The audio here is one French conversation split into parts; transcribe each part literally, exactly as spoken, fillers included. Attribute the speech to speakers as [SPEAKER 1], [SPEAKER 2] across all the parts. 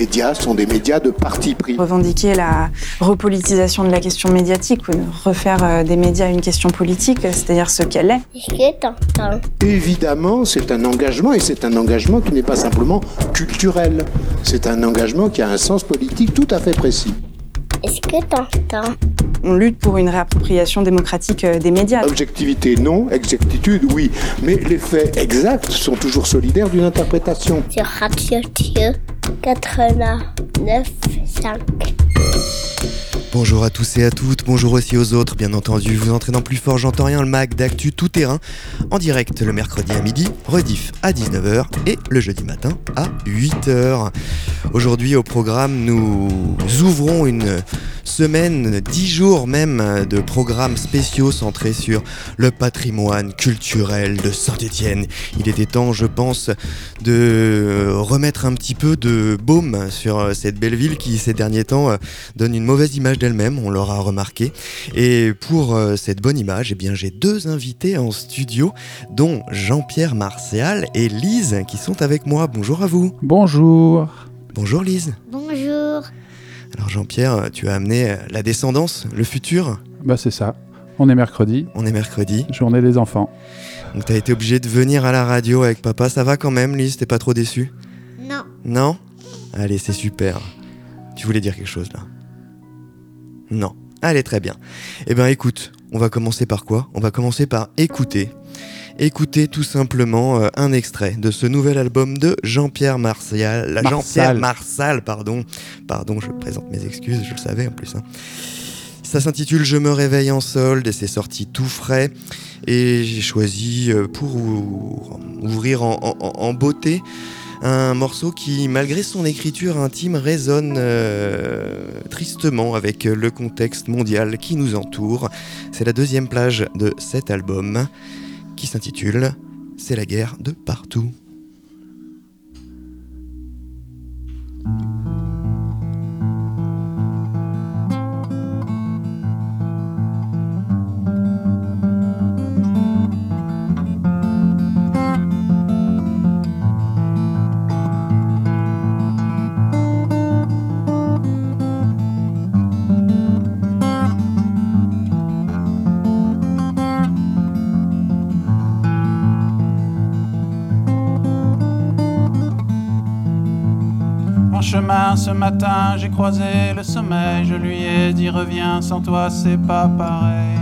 [SPEAKER 1] médias sont des médias de parti pris.
[SPEAKER 2] Revendiquer la repolitisation de la question médiatique ou refaire des médias une question politique, c'est-à-dire ce qu'elle est.
[SPEAKER 3] Est-ce que t'entends ?
[SPEAKER 1] Évidemment, c'est un engagement, et c'est un engagement qui n'est pas simplement culturel. C'est un engagement qui a un sens politique tout à fait précis.
[SPEAKER 3] Est-ce que t'entends ?
[SPEAKER 2] On lutte pour une réappropriation démocratique des médias.
[SPEAKER 1] Objectivité, non. Exactitude, oui. Mais les faits exacts sont toujours solidaires d'une interprétation.
[SPEAKER 3] Sur Radio Dieu quatre-vingt-neuf cinq.
[SPEAKER 4] Bonjour à tous et à toutes, bonjour aussi aux autres, bien entendu. Vous entrez dans Plus Fort, j'entends rien, le mag d'actu tout terrain, en direct le mercredi à midi, rediff à dix-neuf heures et le jeudi matin à huit heures. Aujourd'hui au programme, nous ouvrons une semaine, dix jours même, de programmes spéciaux centrés sur le patrimoine culturel de Saint-Étienne. Il était temps, je pense, de remettre un petit peu de baume sur cette belle ville qui, ces derniers temps, donne une mauvaise image d'elle-même, on l'aura remarqué. Et pour euh, cette bonne image, eh bien, j'ai deux invités en studio, dont Jean-Pierre Martial et Lise, qui sont avec moi. Bonjour à vous.
[SPEAKER 5] Bonjour.
[SPEAKER 4] Bonjour Lise.
[SPEAKER 3] Bonjour.
[SPEAKER 4] Alors Jean-Pierre, tu as amené la descendance, le futur.
[SPEAKER 5] Bah c'est ça. On est mercredi.
[SPEAKER 4] On est mercredi.
[SPEAKER 5] Journée des enfants.
[SPEAKER 4] Donc t'as été obligé de venir à la radio avec papa. Ça va quand même, Lise? T'es pas trop déçue?
[SPEAKER 3] Non.
[SPEAKER 4] Non? Allez, c'est super. Tu voulais dire quelque chose là? Non. Allez, très bien. Eh bien, écoute, on va commencer par quoi ? On va commencer par écouter. Écouter tout simplement euh, un extrait de ce nouvel album de Jean-Pierre Martial.
[SPEAKER 5] Marsal.
[SPEAKER 4] Jean-Pierre Martial, pardon. Pardon, je présente mes excuses, je le savais en plus. Hein. Ça s'intitule « Je me réveille en solde » et c'est sorti tout frais. Et j'ai choisi euh, pour ou- ouvrir en, en, en beauté un morceau qui, malgré son écriture intime, résonne euh, tristement avec le contexte mondial qui nous entoure. C'est la deuxième plage de cet album qui s'intitule « C'est la guerre de partout ».
[SPEAKER 6] En chemin ce matin, j'ai croisé le sommeil. Je lui ai dit reviens, sans toi c'est pas pareil.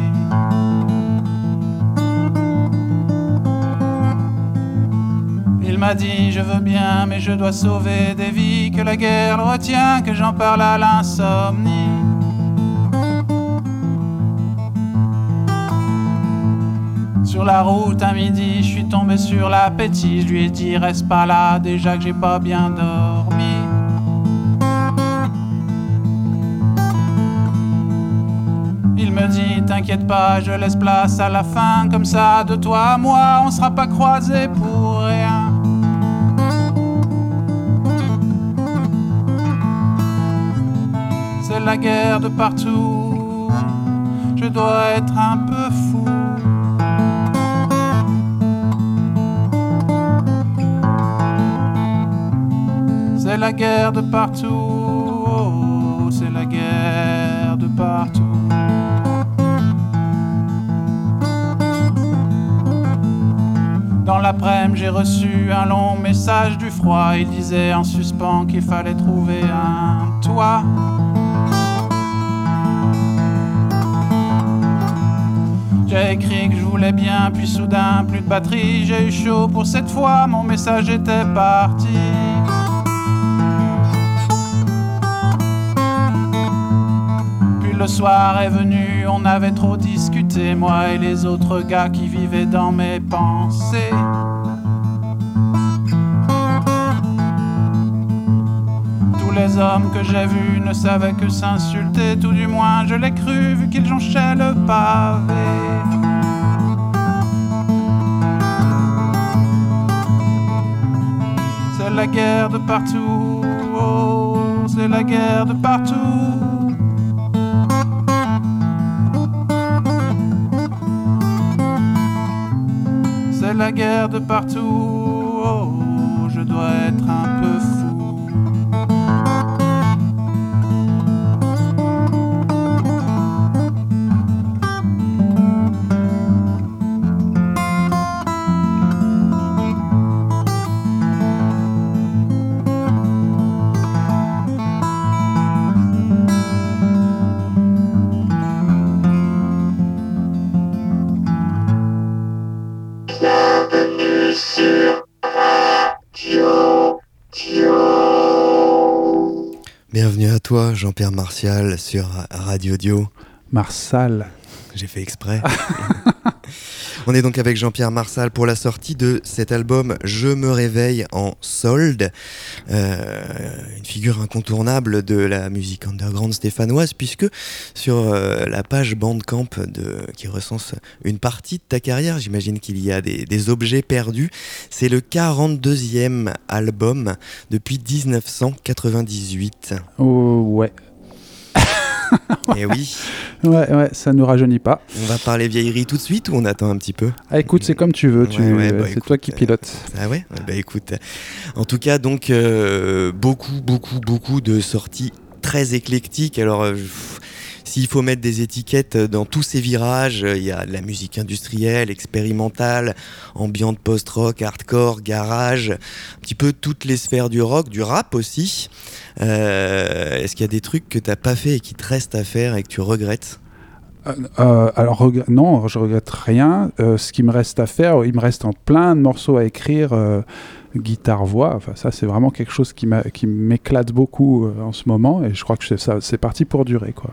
[SPEAKER 6] Il m'a dit je veux bien, mais je dois sauver des vies. Que la guerre le retient, que j'en parle à l'insomnie. Sur la route à midi, je suis tombé sur l'appétit. Je lui ai dit reste pas là, déjà que j'ai pas bien dormi. Il me dit t'inquiète pas, je laisse place à la fin. Comme ça, de toi à moi, on sera pas croisés pour rien. C'est la guerre de partout, je dois être un peu fou. C'est la guerre de partout, oh, c'est la guerre de partout. Dans l'après-midi, j'ai reçu un long message du froid. Il disait en suspens qu'il fallait trouver un toit. J'ai écrit que je voulais bien, puis soudain, plus de batterie. J'ai eu chaud pour cette fois, mon message était parti. Puis le soir est venu, on avait trop discuté, moi et les autres gars qui vivaient dans mes pensées. Tous les hommes que j'ai vus ne savaient que s'insulter, tout du moins je l'ai cru vu qu'ils jonchaient le pavé. C'est la guerre de partout, oh, c'est la guerre de partout. C'est la guerre de partout, oh, je dois être un peu fou.
[SPEAKER 4] Bienvenue à toi, Jean-Pierre Martial, sur Radio Dio.
[SPEAKER 5] Marsal.
[SPEAKER 4] J'ai fait exprès. On est donc avec Jean-Pierre Marsal pour la sortie de cet album Je me réveille en solde, euh, une figure incontournable de la musique underground stéphanoise, puisque sur euh, la page Bandcamp de, qui recense une partie de ta carrière, j'imagine qu'il y a des, des objets perdus. C'est le quarante-deuxième album depuis dix-neuf cent quatre-vingt-dix-huit.
[SPEAKER 5] Oh, ouais.
[SPEAKER 4] Et oui.
[SPEAKER 5] Ouais, ouais, ça nous rajeunit pas.
[SPEAKER 4] On va parler vieillerie tout de suite ou on attend un petit peu ?
[SPEAKER 5] Ah, écoute, c'est comme tu veux, tu...
[SPEAKER 4] Ouais, ouais, bah,
[SPEAKER 5] c'est
[SPEAKER 4] écoute,
[SPEAKER 5] toi qui pilotes.
[SPEAKER 4] Euh, ah ouais ? Bah écoute, en tout cas, donc, euh, beaucoup, beaucoup, beaucoup de sorties très éclectiques. Alors, euh, pff, s'il faut mettre des étiquettes dans tous ces virages, il y a de la musique industrielle, expérimentale, ambiante post-rock, hardcore, garage, un petit peu toutes les sphères du rock, du rap aussi. Euh, est-ce qu'il y a des trucs que t'as pas fait et qui te restent à faire et que tu regrettes ?
[SPEAKER 5] Euh, euh, alors regr- non, je regrette rien. Euh, ce qui me reste à faire, il me reste en plein de morceaux à écrire, euh, guitare-voix. Enfin, ça, c'est vraiment quelque chose qui, m'a, qui m'éclate beaucoup euh, en ce moment, et je crois que c'est, ça, c'est parti pour durer, quoi.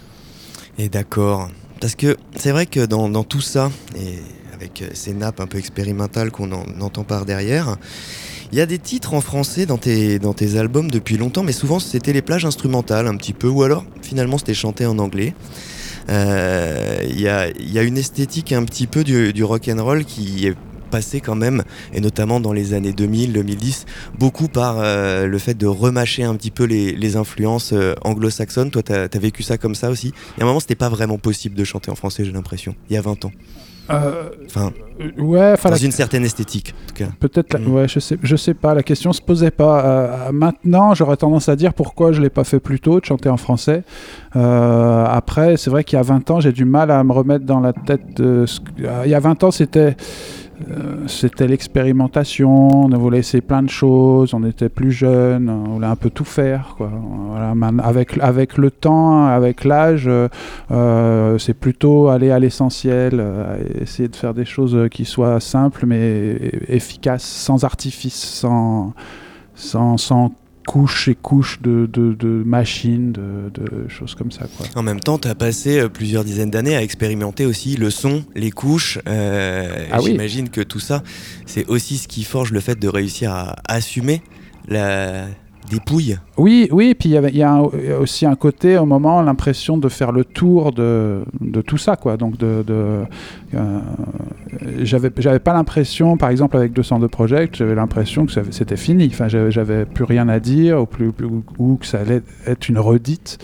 [SPEAKER 4] Et d'accord, parce que c'est vrai que dans, dans tout ça, et avec ces nappes un peu expérimentales qu'on en, entend par derrière, il y a des titres en français dans tes, dans tes albums depuis longtemps, mais souvent c'était les plages instrumentales un petit peu, ou alors finalement c'était chanté en anglais. Il euh, y, a, y a une esthétique un petit peu du, du rock'n'roll qui est passée quand même, et notamment dans les années deux mille, deux mille dix, beaucoup par euh, le fait de remâcher un petit peu les, les influences euh, anglo-saxonnes. Toi, t'as, t'as vécu ça comme ça aussi ? Il y a un moment, c'était pas vraiment possible de chanter en français, j'ai l'impression, il y a vingt ans.
[SPEAKER 5] Euh,
[SPEAKER 4] Enfin,
[SPEAKER 5] ouais,
[SPEAKER 4] dans
[SPEAKER 5] la...
[SPEAKER 4] une certaine esthétique, en tout cas.
[SPEAKER 5] Peut-être, la...
[SPEAKER 4] Mmh.
[SPEAKER 5] ouais, je sais, je sais pas. La question se posait pas. Euh, maintenant, j'aurais tendance à dire pourquoi je l'ai pas fait plus tôt de chanter en français. Euh, après, c'est vrai qu'il y a vingt ans, j'ai du mal à me remettre dans la tête de. Ce... Il y a vingt ans, c'était. Euh, c'était l'expérimentation, on voulait essayer plein de choses, on était plus jeunes, on voulait un peu tout faire, quoi. Voilà, avec, avec le temps, avec l'âge, euh, c'est plutôt aller à l'essentiel, euh, essayer de faire des choses qui soient simples mais efficaces, sans artifice, sans, sans, sans couches et couches de, de, de machines, de, de choses comme ça, quoi.
[SPEAKER 4] En même temps, tu as passé plusieurs dizaines d'années à expérimenter aussi le son, les couches. Euh,
[SPEAKER 5] ah
[SPEAKER 4] j'imagine
[SPEAKER 5] oui.
[SPEAKER 4] que tout ça, c'est aussi ce qui forge le fait de réussir à assumer la dépouille.
[SPEAKER 5] Oui, oui, puis il y, y a aussi un côté, au moment, l'impression de faire le tour de, de tout ça, quoi. Donc, de, de, euh, j'avais, j'avais pas l'impression, par exemple, avec deux cent deux Project, j'avais l'impression que c'était fini. Enfin, j'avais, j'avais plus rien à dire, ou, plus, ou, ou que ça allait être une redite.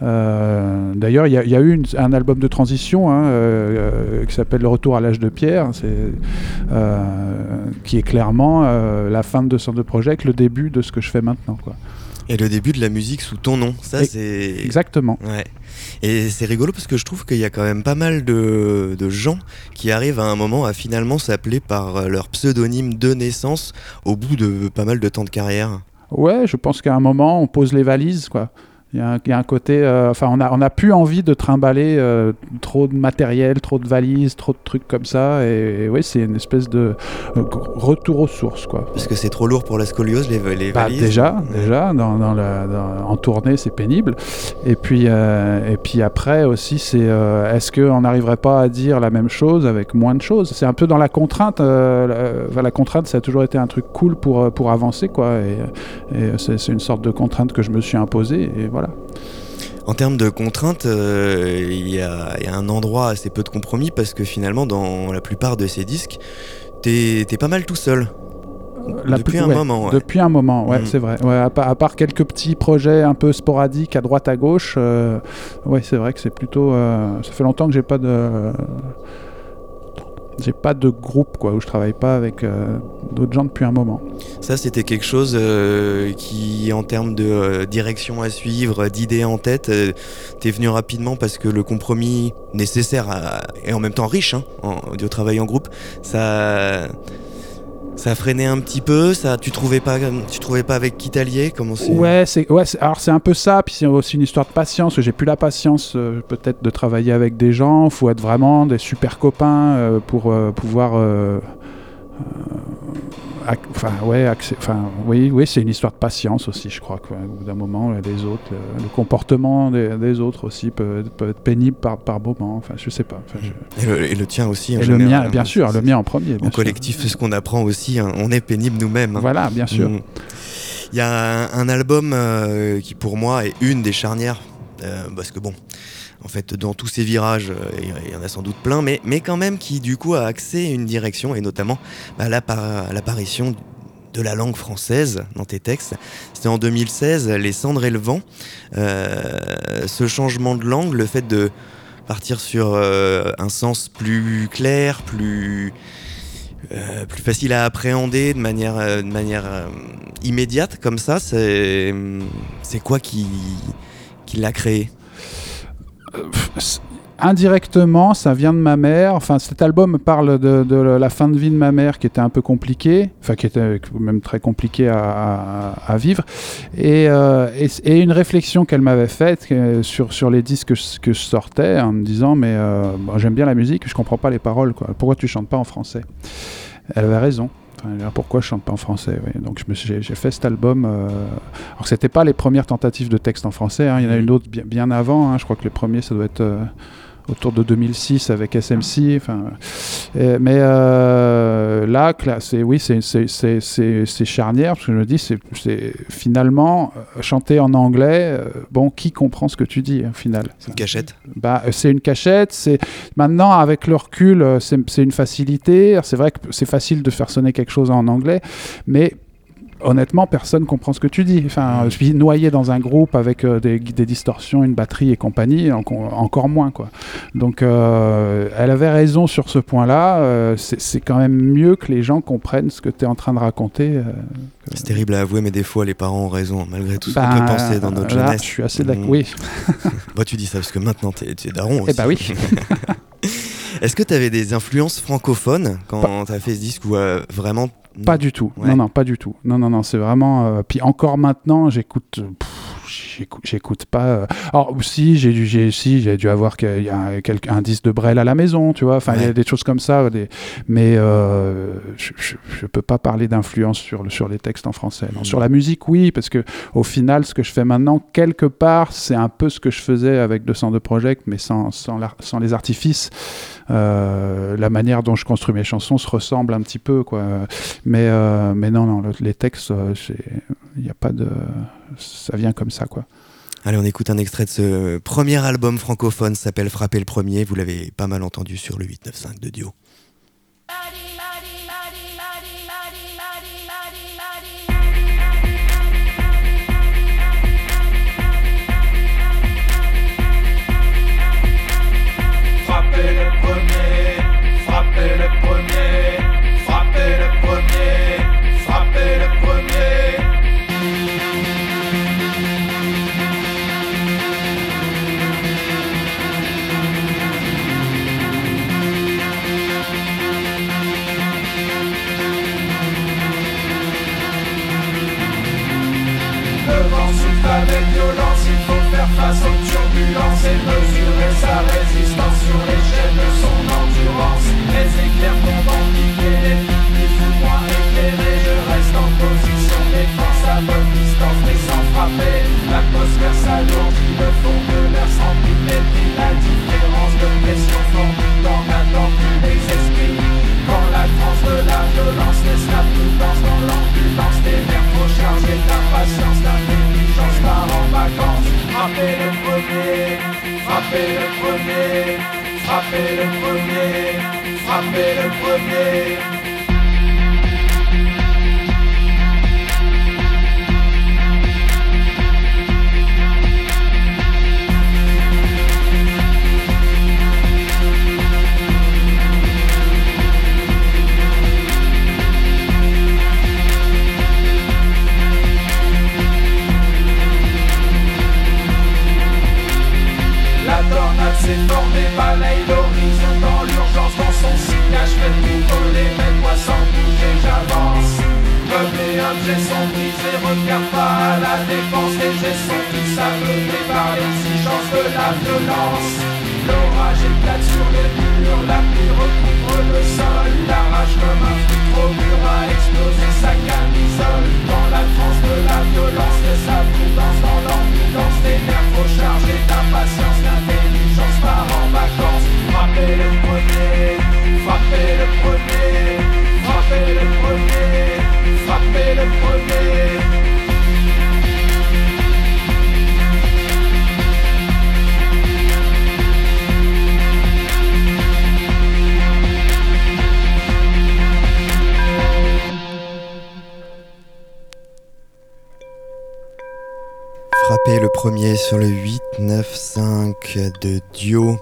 [SPEAKER 5] Euh, d'ailleurs, il y, y a eu une, un album de transition hein, euh, qui s'appelle Le Retour à l'âge de pierre, c'est, euh, qui est clairement euh, la fin de deux cent deux Project, le début de ce que je fais maintenant, quoi.
[SPEAKER 4] Et le début de la musique sous ton nom, ça
[SPEAKER 5] Et
[SPEAKER 4] c'est...
[SPEAKER 5] Exactement.
[SPEAKER 4] Ouais. Et c'est rigolo parce que je trouve qu'il y a quand même pas mal de, de gens qui arrivent à un moment à finalement s'appeler par leur pseudonyme de naissance au bout de pas mal de temps de carrière.
[SPEAKER 5] Ouais, je pense qu'à un moment, on pose les valises, quoi. Il y a un, il y a un côté... Euh, enfin, on a, on a plus envie de trimballer euh, trop de matériel, trop de valises, trop de trucs comme ça. Et, et oui, c'est une espèce de euh, retour aux sources, quoi.
[SPEAKER 4] Parce que c'est trop lourd pour la scoliose, les, les
[SPEAKER 5] bah,
[SPEAKER 4] valises.
[SPEAKER 5] Déjà,
[SPEAKER 4] ouais.
[SPEAKER 5] déjà dans, dans la, dans, en tournée, c'est pénible. Et puis, euh, et puis après aussi, c'est euh, est-ce qu'on n'arriverait pas à dire la même chose avec moins de choses ? C'est un peu dans la contrainte. Euh, la, la contrainte, ça a toujours été un truc cool pour, pour avancer, quoi. Et, et c'est, c'est une sorte de contrainte que je me suis imposée. Et voilà.
[SPEAKER 4] En termes de contraintes, il euh, y, y a un endroit assez peu de compromis parce que finalement, dans la plupart de ces disques, t'es, t'es pas mal tout seul.
[SPEAKER 5] La
[SPEAKER 4] depuis
[SPEAKER 5] plus,
[SPEAKER 4] un
[SPEAKER 5] ouais,
[SPEAKER 4] moment, ouais.
[SPEAKER 5] Depuis un moment, ouais, mmh. c'est vrai. Ouais, à, part, à part quelques petits projets un peu sporadiques à droite à gauche, euh, ouais, c'est vrai que c'est plutôt. Euh, ça fait longtemps que j'ai pas de. Euh, J'ai pas de groupe quoi, où je travaille pas avec euh, d'autres gens depuis un moment.
[SPEAKER 4] Ça, c'était quelque chose euh, qui, en termes de euh, direction à suivre, d'idées en tête, euh, t'es venu rapidement parce que le compromis nécessaire à, et en même temps riche hein, en, de travail en groupe, ça, ça a freiné un petit peu. Ça, tu trouvais pas, tu trouvais pas avec qui t'allier, comment c'est...
[SPEAKER 5] Ouais, c'est, ouais, c'est, alors c'est un peu ça. Puis c'est aussi une histoire de patience. J'ai plus la patience euh, peut-être de travailler avec des gens. Faut être vraiment des super copains euh, pour euh, pouvoir euh, euh, ac- enfin, ouais, accès- enfin, oui, oui, c'est une histoire de patience aussi, je crois. Quoi. Au bout d'un moment, les autres, le, le comportement des, des autres aussi peut, peut être pénible par, par moment. Enfin, je sais pas. Enfin, je...
[SPEAKER 4] Et, le, et le tien aussi. En
[SPEAKER 5] et
[SPEAKER 4] général,
[SPEAKER 5] le mien,
[SPEAKER 4] hein,
[SPEAKER 5] bien sûr,
[SPEAKER 4] c'est,
[SPEAKER 5] le mien en premier. Bien
[SPEAKER 4] en
[SPEAKER 5] sûr.
[SPEAKER 4] collectif, c'est ce qu'on apprend aussi. Hein, on est pénible nous-mêmes. Hein.
[SPEAKER 5] Voilà, bien sûr.
[SPEAKER 4] Mmh. Il y a un, un album euh, qui, pour moi, est une des charnières. Euh, parce que bon, en fait, dans tous ces virages, il euh, y, y en a sans doute plein, mais, mais quand même qui, du coup, a accès à une direction, et notamment bah, l'appar- l'apparition de la langue française dans tes textes. C'était en deux mille seize, Les Cendres et le Vent. Euh, ce changement de langue, le fait de partir sur euh, un sens plus clair, plus... Euh, plus facile à appréhender de manière, euh, de manière euh, immédiate comme ça, c'est, c'est quoi qui, qui l'a créé ?
[SPEAKER 5] euh, Indirectement, ça vient de ma mère. Enfin, cet album parle de, de la fin de vie de ma mère qui était un peu compliquée, enfin qui était même très compliquée à, à, à vivre, et, euh, et, et une réflexion qu'elle m'avait faite sur, sur les disques que je, que je sortais, en me disant mais euh, bon, j'aime bien la musique, je comprends pas les paroles, quoi. Pourquoi tu chantes pas en français ? Elle avait raison. Enfin, pourquoi je chante pas en français, oui. Donc je me suis, j'ai, j'ai fait cet album. Euh... Alors que c'était pas les premières tentatives de texte en français. Hein. Il y en a une autre bien, bien avant. Hein. Je crois que les premiers, ça doit être euh, autour de deux mille six avec S M C. Enfin, et, mais euh, là, c'est oui, c'est, c'est, c'est, c'est, c'est charnière parce que je me dis, c'est, c'est finalement euh, chanter en anglais. Euh, bon, qui comprend ce que tu dis au final ?
[SPEAKER 4] C'est une cachette.
[SPEAKER 5] Bah, c'est une cachette. C'est maintenant avec le recul, c'est, c'est une facilité. Alors, c'est vrai que c'est facile de faire sonner quelque chose en anglais, mais honnêtement, personne comprend ce que tu dis. Enfin, je suis noyé dans un groupe avec euh, des, des distorsions, une batterie et compagnie, en, encore moins, quoi. Donc, euh, elle avait raison sur ce point-là. Euh, c'est, c'est quand même mieux que les gens comprennent ce que tu es en train de raconter. Euh,
[SPEAKER 4] c'est euh... terrible à avouer, mais des fois, les parents ont raison, malgré tout ce
[SPEAKER 5] bah,
[SPEAKER 4] qu'on peut penser dans notre
[SPEAKER 5] là,
[SPEAKER 4] jeunesse.
[SPEAKER 5] Je suis assez d'accord. Mmh. Oui.
[SPEAKER 4] Bah, tu dis ça parce que maintenant, tu es daron aussi.
[SPEAKER 5] Eh bah oui.
[SPEAKER 4] Est-ce que tu avais des influences francophones quand tu as fait ce disque ou euh, vraiment
[SPEAKER 5] Pas du tout.
[SPEAKER 4] Ouais.
[SPEAKER 5] Non, non, pas du tout. Non, non, non, c'est vraiment. Euh... Puis encore maintenant, j'écoute. Pff, j'écoute, j'écoute pas. Euh... Alors, si, j'ai dû, j'ai, si, j'ai dû avoir qu'il y a quelqu'un, un disque de Brel à la maison, tu vois. Enfin, il ouais. y a des choses comme ça. Des... Mais euh, je, je, je peux pas parler d'influence sur, sur les textes en français. Non. Mmh. Sur la musique, oui, parce que au final, ce que je fais maintenant, quelque part, c'est un peu ce que je faisais avec deux cent deux Project, mais sans, sans, la, sans les artifices. Euh, la manière dont je construis mes chansons se ressemble un petit peu, quoi. Mais, euh, mais non, non, le, les textes, il n'y a pas de... Ça vient comme ça, quoi.
[SPEAKER 4] Allez, on écoute un extrait de ce premier album francophone, ça s'appelle Frapper le premier. Vous l'avez pas mal entendu sur le huit neuf cinq de Dio.
[SPEAKER 6] Frappez le premier, frappez le premier, frappez le premier, frappez le premier. Le vent souffle avec violence, il faut faire face aux turbulences et mesurer sa résistance sur l'échelle de son endurance. Les éclairs tombent en piqué, les piques plus ou moins éclairés. Je reste en position défense à bonne distance mais sans frapper. L'atmosphère s'alourdit, le fond de l'air s'emplit, mépris. La différence de pression formidant n'attend plus les esprits. Quand la transe de la violence laisse la prudence dans l'ambulance, des nerfs trop chargés d'impatience, d'intelligence part en vacances. Frappez le premier, frappez le premier, frappez le premier, frappez le premier. La tornade s'est formée, balaye l'horizon dans l'urgence. Dans son sillage, faites tout voler, mets-moi sans bouger, j'avance. Comme les objets sont brisés, regarde pas à la défense. Les gestes sont tous aveuglés par l'exigence de la violence. l'orage éclate sur les murs, la pluie recouvre le sol, la rage comme un filtre au mur a explosé sa camisole. Dans la transe de la violence, de sa prudence, dans l'ambulance, des nerfs faut charger d'impatience, l'intelligence part en vacances. Frappez le premier, frappez le premier, frappez le premier, frappez le premier.
[SPEAKER 4] Frappé le premier sur le huit neuf cinq de Dio.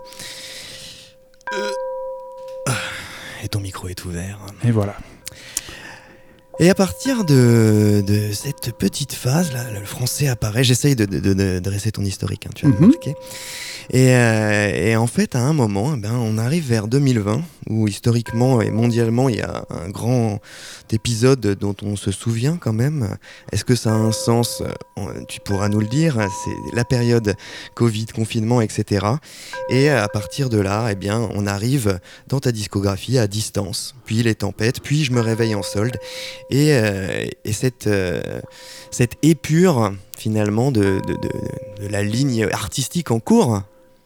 [SPEAKER 4] Euh... Et ton micro est ouvert.
[SPEAKER 5] Et voilà.
[SPEAKER 4] Et à partir de, de cette petite phase, là, le français apparaît. J'essaye de, de, de, de dresser ton historique, hein, tu as
[SPEAKER 5] Mm-hmm.
[SPEAKER 4] remarqué. Et, euh, et en fait, à un moment, eh ben, on arrive vers deux mille vingt, où historiquement et mondialement, il y a un grand épisode dont on se souvient quand même. Est-ce que ça a un sens ? Tu pourras nous le dire. C'est la période Covid, confinement, et cetera. Et à partir de là, eh bien, on arrive dans ta discographie à distance. Puis les tempêtes, puis je me réveille en solde. Et, euh, et cette, euh, cette épure, finalement, de, de, de, de la ligne artistique en cours,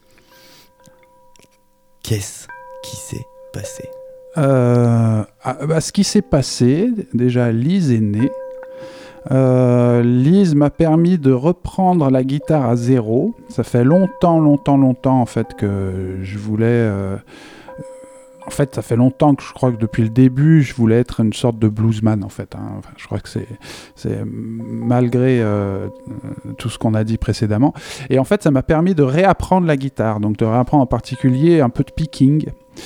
[SPEAKER 4] qu'est-ce qui s'est passé ?
[SPEAKER 5] Euh, ah, bah, ce qui s'est passé, déjà, Lise est née. Euh, Lise m'a permis de reprendre la guitare à zéro. Ça fait longtemps, longtemps, longtemps, en fait, que je voulais... Euh, En fait, ça fait longtemps que je crois que depuis le début, je voulais être une sorte de bluesman, en fait. Hein. Enfin, je crois que c'est, c'est malgré euh, tout ce qu'on a dit précédemment. Et en fait, ça m'a permis de réapprendre la guitare, donc de réapprendre en particulier un peu de picking.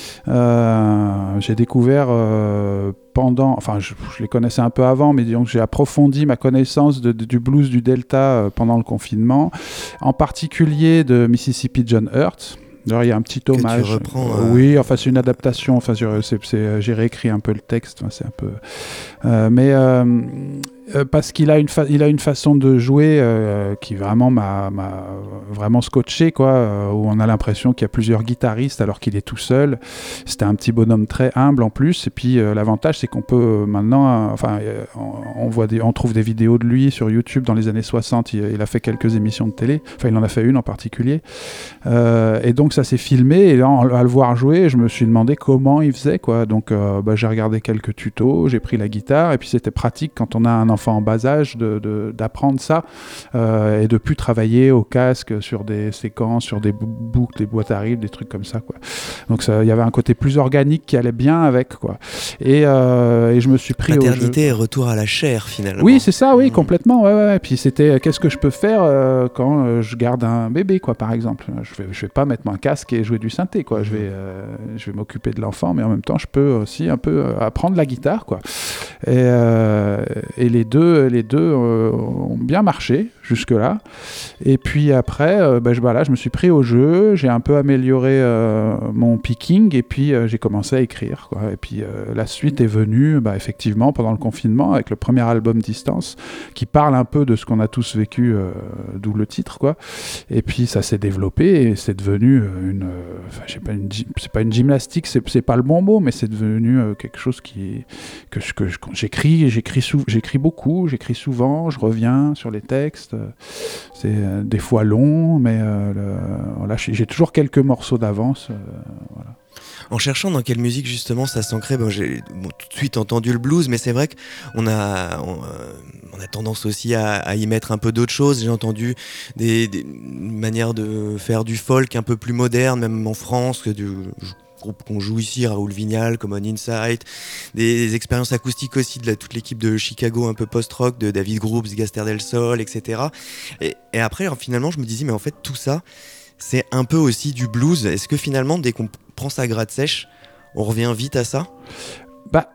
[SPEAKER 5] Euh, j'ai découvert euh, pendant, enfin, je, je les connaissais un peu avant, mais disons que j'ai approfondi ma connaissance de, de, du blues du Delta euh, pendant le confinement, en particulier de Mississippi John Hurt. D'ailleurs, il y a un petit hommage.
[SPEAKER 4] Que tu reprends,
[SPEAKER 5] euh,
[SPEAKER 4] euh...
[SPEAKER 5] Oui, enfin, c'est une adaptation. Enfin, c'est, c'est, j'ai réécrit un peu le texte. Enfin, c'est un peu. Euh, mais euh, euh, parce qu'il a une, fa- il a une façon de jouer euh, qui vraiment m'a, m'a vraiment scotché, quoi. Euh, où on a l'impression qu'il y a plusieurs guitaristes alors qu'il est tout seul. C'était un petit bonhomme très humble en plus. Et puis euh, l'avantage, c'est qu'on peut euh, maintenant, euh, enfin, euh, on, on voit des, on trouve des vidéos de lui sur YouTube dans les années soixante. Il, il a fait quelques émissions de télé. Enfin, il en a fait une en particulier. Euh, et donc ça s'est filmé, et là, à le voir jouer, je me suis demandé comment il faisait, quoi. Donc euh, bah, j'ai regardé quelques tutos, j'ai pris la guitare, et puis c'était pratique quand on a un enfant en bas âge de, de, d'apprendre ça euh, et de plus travailler au casque sur des séquences, sur des bou- boucles, des boîtes à rythme, des trucs comme ça, quoi. Donc il y avait un côté plus organique qui allait bien avec, quoi. Et, euh, et je me suis pris
[SPEAKER 4] Paternité
[SPEAKER 5] au jeu.
[SPEAKER 4] et retour à la chair, finalement.
[SPEAKER 5] Oui, c'est ça, oui,
[SPEAKER 4] Mmh.
[SPEAKER 5] complètement. Ouais, ouais. Et puis c'était euh, qu'est-ce que je peux faire euh, quand euh, je garde un bébé, quoi, par exemple. Je vais, je vais pas mettre un casque et jouer du synthé, quoi. Je vais, euh, je vais m'occuper de l'enfant, mais en même temps, je peux aussi un peu euh, apprendre la guitare, quoi. Et, euh, et les deux, les deux euh, ont bien marché jusque-là. Et puis après, euh, bah, je, bah, là, je me suis pris au jeu, j'ai un peu amélioré euh, mon picking, et puis euh, j'ai commencé à écrire, quoi. Et puis euh, la suite est venue, bah, effectivement, pendant le confinement, avec le premier album Distance, qui parle un peu de ce qu'on a tous vécu, euh, d'où le titre, quoi. Et puis ça s'est développé, et c'est devenu une, enfin, je sais pas, une, c'est pas une gymnastique, c'est, c'est pas le bon mot, mais c'est devenu euh, quelque chose qui, que, je, que je, j'écris, j'écris, sou, j'écris beaucoup, j'écris souvent, je reviens sur les textes. C'est euh, des fois long, mais euh, le, voilà, j'ai toujours quelques morceaux d'avance. Euh, voilà.
[SPEAKER 4] En cherchant dans quelle musique justement ça s'ancrait, bon, j'ai bon, tout de suite entendu le blues, mais c'est vrai qu'on a, on, euh, on a tendance aussi à, à y mettre un peu d'autres choses. J'ai entendu des, des manières de faire du folk un peu plus moderne, même en France, que du groupe qu'on joue ici, Raoul Vignal, Common Insight, des, des expériences acoustiques aussi de la, toute l'équipe de Chicago un peu post-rock, de David Groups, Gaster Del Sol, et cetera. Et, et après, alors, finalement, je me disais, mais en fait, tout ça, c'est un peu aussi du blues. Est-ce que finalement, dès qu'on prend sa gratte sèche, on revient vite à ça ?
[SPEAKER 5] Bah,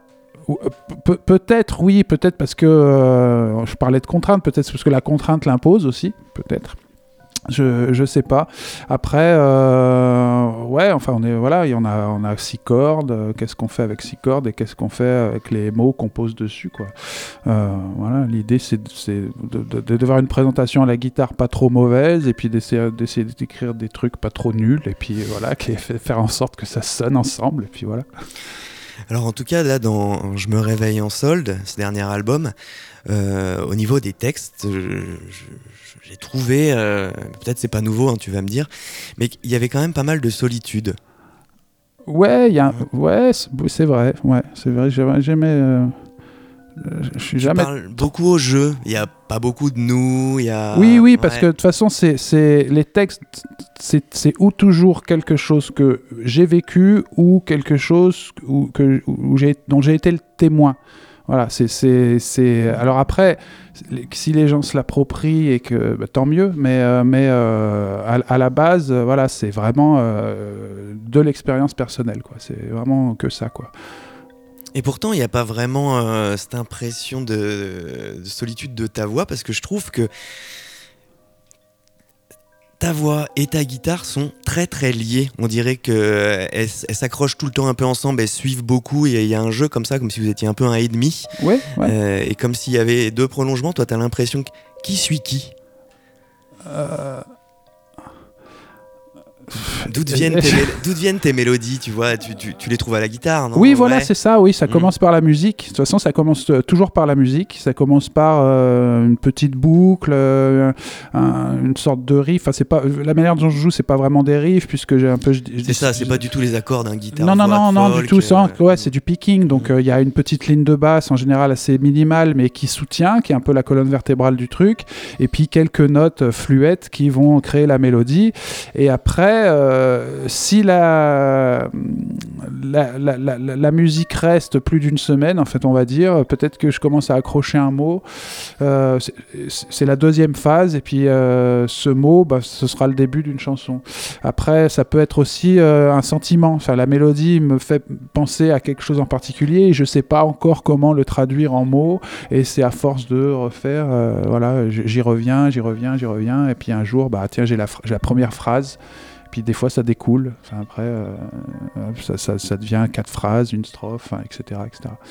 [SPEAKER 5] pe- peut-être, oui, peut-être parce que euh, je parlais de contrainte, peut-être parce que la contrainte l'impose aussi, peut-être. Je je sais pas. Après, euh, ouais, enfin on est voilà, on a on a six cordes. Euh, qu'est-ce qu'on fait avec six cordes et qu'est-ce qu'on fait avec les mots qu'on pose dessus, quoi. Euh, voilà, l'idée c'est c'est de, de, de d'avoir une présentation à la guitare pas trop mauvaise et puis d'essayer d'essayer d'écrire des trucs pas trop nuls et puis voilà, qui fait faire en sorte que ça sonne ensemble et puis voilà.
[SPEAKER 4] Alors en tout cas là dans Je me réveille en solde, ce dernier album, euh, au niveau des textes, je, je, j'ai trouvé, euh, peut-être c'est pas nouveau, hein, tu vas me dire, mais il y avait quand même pas mal de solitude.
[SPEAKER 5] Ouais, il y a, ouais, c'est, c'est vrai, ouais, c'est vrai. J'aimais, j'aimais euh, je suis
[SPEAKER 4] Tu
[SPEAKER 5] jamais.
[SPEAKER 4] parles beaucoup au jeu. Il y a pas beaucoup de nous. Il y a.
[SPEAKER 5] Oui, oui, parce
[SPEAKER 4] ouais.
[SPEAKER 5] que de toute façon, c'est, c'est les textes, c'est, c'est ou toujours quelque chose que j'ai vécu ou quelque chose où, que, où j'ai, dont j'ai été le témoin. Voilà, c'est, c'est, c'est... Alors après, si les gens se l'approprient et que bah, tant mieux, mais, euh, mais euh, à, à la base, euh, voilà, c'est vraiment euh, de l'expérience personnelle, quoi. C'est vraiment que ça, quoi.
[SPEAKER 4] Et pourtant, il n'y a pas vraiment euh, cette impression de, de solitude de ta voix, parce que je trouve que ta voix et ta guitare sont très très liées. On dirait qu'elles elles s'accrochent tout le temps un peu ensemble, elles suivent beaucoup, et il y a un jeu comme ça, comme si vous étiez un peu un et demi.
[SPEAKER 5] Ouais, ouais.
[SPEAKER 4] Euh, et comme s'il y avait deux prolongements, toi t'as l'impression que qui suit qui
[SPEAKER 5] Euh...
[SPEAKER 4] D'où viennent, tes mél- d'où viennent tes mélodies, tu vois, tu, tu, tu les trouves à la guitare, non?
[SPEAKER 5] Oui, voilà,
[SPEAKER 4] ouais.
[SPEAKER 5] c'est ça, oui, ça
[SPEAKER 4] Mmh.
[SPEAKER 5] commence par la musique. De toute façon, ça commence euh, toujours par la musique. Ça commence par euh, une petite boucle, euh, un, une sorte de riff. Enfin, c'est pas, la manière dont je joue, c'est pas vraiment des riffs, puisque j'ai un peu... Je, je,
[SPEAKER 4] C'est ça,
[SPEAKER 5] je,
[SPEAKER 4] c'est pas du tout les accords d'un guitare.
[SPEAKER 5] Non, non, non, non,
[SPEAKER 4] folk,
[SPEAKER 5] du tout. Ça,
[SPEAKER 4] euh,
[SPEAKER 5] ouais, c'est du picking. Donc, il mmh. euh, y a une petite ligne de basse, en général assez minimale, mais qui soutient, qui est un peu la colonne vertébrale du truc. Et puis, quelques notes euh, fluettes qui vont créer la mélodie. Et après, euh, si la... La, la, la, la, la musique reste plus d'une semaine, en fait, on va dire. Peut-être que je commence à accrocher un mot. Euh, c'est, c'est la deuxième phase, et puis euh, ce mot, bah, ce sera le début d'une chanson. Après, ça peut être aussi euh, un sentiment. Enfin, la mélodie me fait penser à quelque chose en particulier, et je sais pas encore comment le traduire en mots. Et c'est à force de refaire, euh, voilà, j'y reviens, j'y reviens, j'y reviens, et puis un jour, bah tiens, j'ai la, j'ai la première phrase. Puis des fois ça découle, enfin, après euh, ça, ça, ça devient quatre phrases, une strophe, enfin, et cetera, et cetera.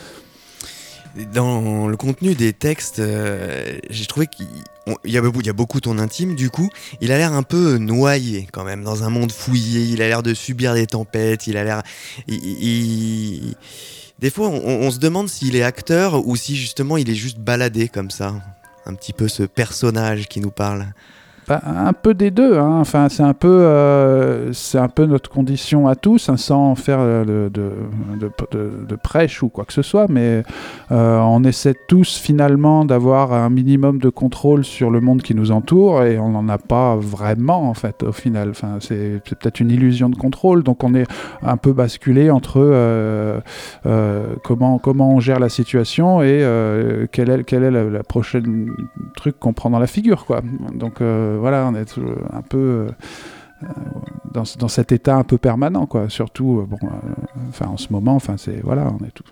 [SPEAKER 4] Dans le contenu des textes, euh, j'ai trouvé qu'il y a, il y a beaucoup ton intime, du coup. Il a l'air un peu noyé quand même, dans un monde fouillé, il a l'air de subir des tempêtes, il a l'air... Il, il... Des fois on, on se demande s'il est acteur ou si justement il est juste baladé comme ça, un petit peu ce personnage qui nous parle.
[SPEAKER 5] Bah, un peu des deux, hein. Enfin, c'est un peu, euh, c'est un peu notre condition à tous, hein, sans faire de, de, de, de, de prêche ou quoi que ce soit, mais euh, on essaie tous finalement d'avoir un minimum de contrôle sur le monde qui nous entoure, et on n'en a pas vraiment en fait au final. Enfin, c'est, c'est peut-être une illusion de contrôle, donc on est un peu basculé entre euh, euh, comment, comment on gère la situation et euh, quelle est, quelle est la, la prochaine truc qu'on prend dans la figure, quoi. Donc euh, voilà, on est un peu euh, dans, dans cet état un peu permanent, quoi. Surtout, euh, bon, enfin euh, en ce moment, enfin c'est voilà, on est tout.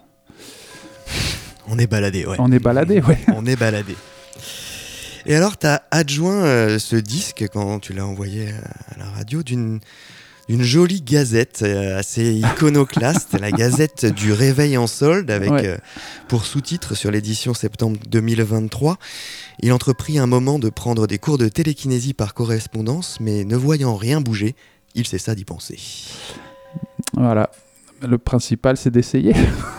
[SPEAKER 4] On est baladé, ouais.
[SPEAKER 5] On est baladé, ouais.
[SPEAKER 4] On est baladé. Et alors, t'as adjoint euh, ce disque quand tu l'as envoyé à la radio d'une d'une jolie gazette euh, assez iconoclaste, la Gazette du Réveil en solde, avec ouais. euh, pour sous-titre sur l'édition septembre deux mille vingt-trois. Il entreprit un moment de prendre des cours de télékinésie par correspondance, mais ne voyant rien bouger, il cessa d'y penser.
[SPEAKER 5] Voilà, le principal c'est d'essayer.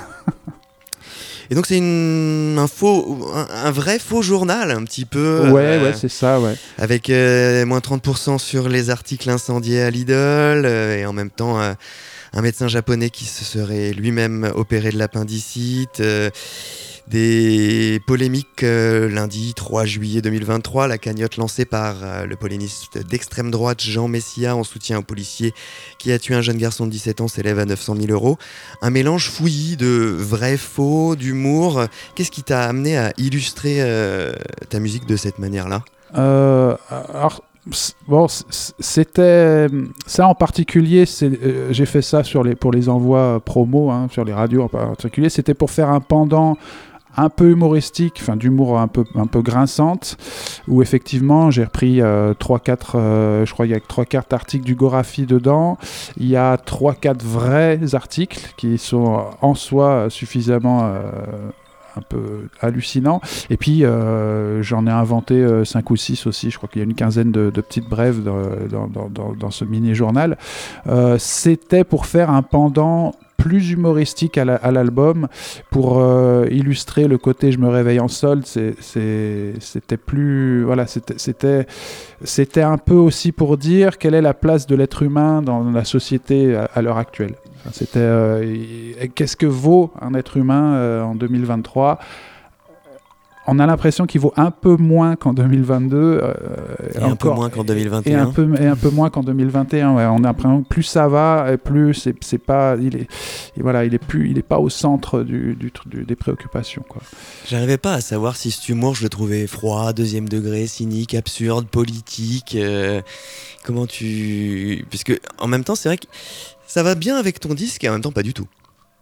[SPEAKER 4] Et donc c'est une, un, faux, un, un vrai faux journal, un petit peu.
[SPEAKER 5] Ouais,
[SPEAKER 4] euh,
[SPEAKER 5] ouais, c'est ça, ouais.
[SPEAKER 4] Avec euh, moins trente pour cent sur les articles incendiés à Lidl, euh, et en même temps euh, un médecin japonais qui se serait lui-même opéré de l'appendicite. Euh, Des polémiques euh, lundi trois juillet deux mille vingt-trois, la cagnotte lancée par euh, le polémiste d'extrême droite Jean Messia en soutien au policier qui a tué un jeune garçon de dix-sept ans s'élève à neuf cent mille euros. Un mélange fouillis de vrai faux, d'humour. Qu'est-ce qui t'a amené à illustrer euh, ta musique de cette manière-là ? euh,
[SPEAKER 5] alors... Bon, c'était ça en particulier. C'est, euh, j'ai fait ça sur les pour les envois promo, hein, sur les radios en particulier. C'était pour faire un pendant un peu humoristique, enfin d'humour un peu, un peu grinçante, où effectivement j'ai repris euh, trois quatre, euh, je crois qu'il y a trois quatre articles du Gorafi dedans. Il y a trois quatre vrais articles qui sont en soi suffisamment euh, un peu hallucinants. Et puis euh, j'en ai inventé euh, cinq ou six aussi. Je crois qu'il y a une quinzaine de, de petites brèves dans, dans, dans, dans ce mini-journal. Euh, c'était pour faire un pendant plus humoristique à, la, à l'album, pour euh, illustrer le côté je me réveille en solde. C'est, c'est, c'était plus voilà, c'était, c'était, c'était un peu aussi pour dire quelle est la place de l'être humain dans la société à, à l'heure actuelle. Enfin, c'était euh, qu'est-ce que vaut un être humain euh, en deux mille vingt-trois. On a l'impression qu'il vaut un peu moins qu'en deux mille vingt-deux. Euh,
[SPEAKER 4] et encore, un peu moins qu'en deux mille vingt et un.
[SPEAKER 5] Et un peu, et un peu moins qu'en deux mille vingt et un. Ouais. On a l'impression que plus ça va, plus c'est, c'est pas, il est, voilà, il est plus, il est pas au centre du, du, du, des préoccupations, quoi.
[SPEAKER 4] J'arrivais pas à savoir si cet humour, je le trouvais froid, deuxième degré, cynique, absurde, politique. Euh, comment tu, parce que en même temps, c'est vrai que ça va bien avec ton disque et en même temps pas du tout.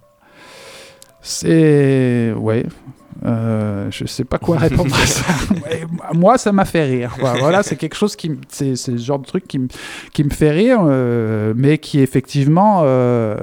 [SPEAKER 5] C'est, ouais. Euh, je sais pas quoi répondre à ça. Moi, ça m'a fait rire. Voilà, c'est quelque chose qui, c'est, c'est ce genre de truc qui, m- qui me fait rire, euh, mais qui effectivement, euh,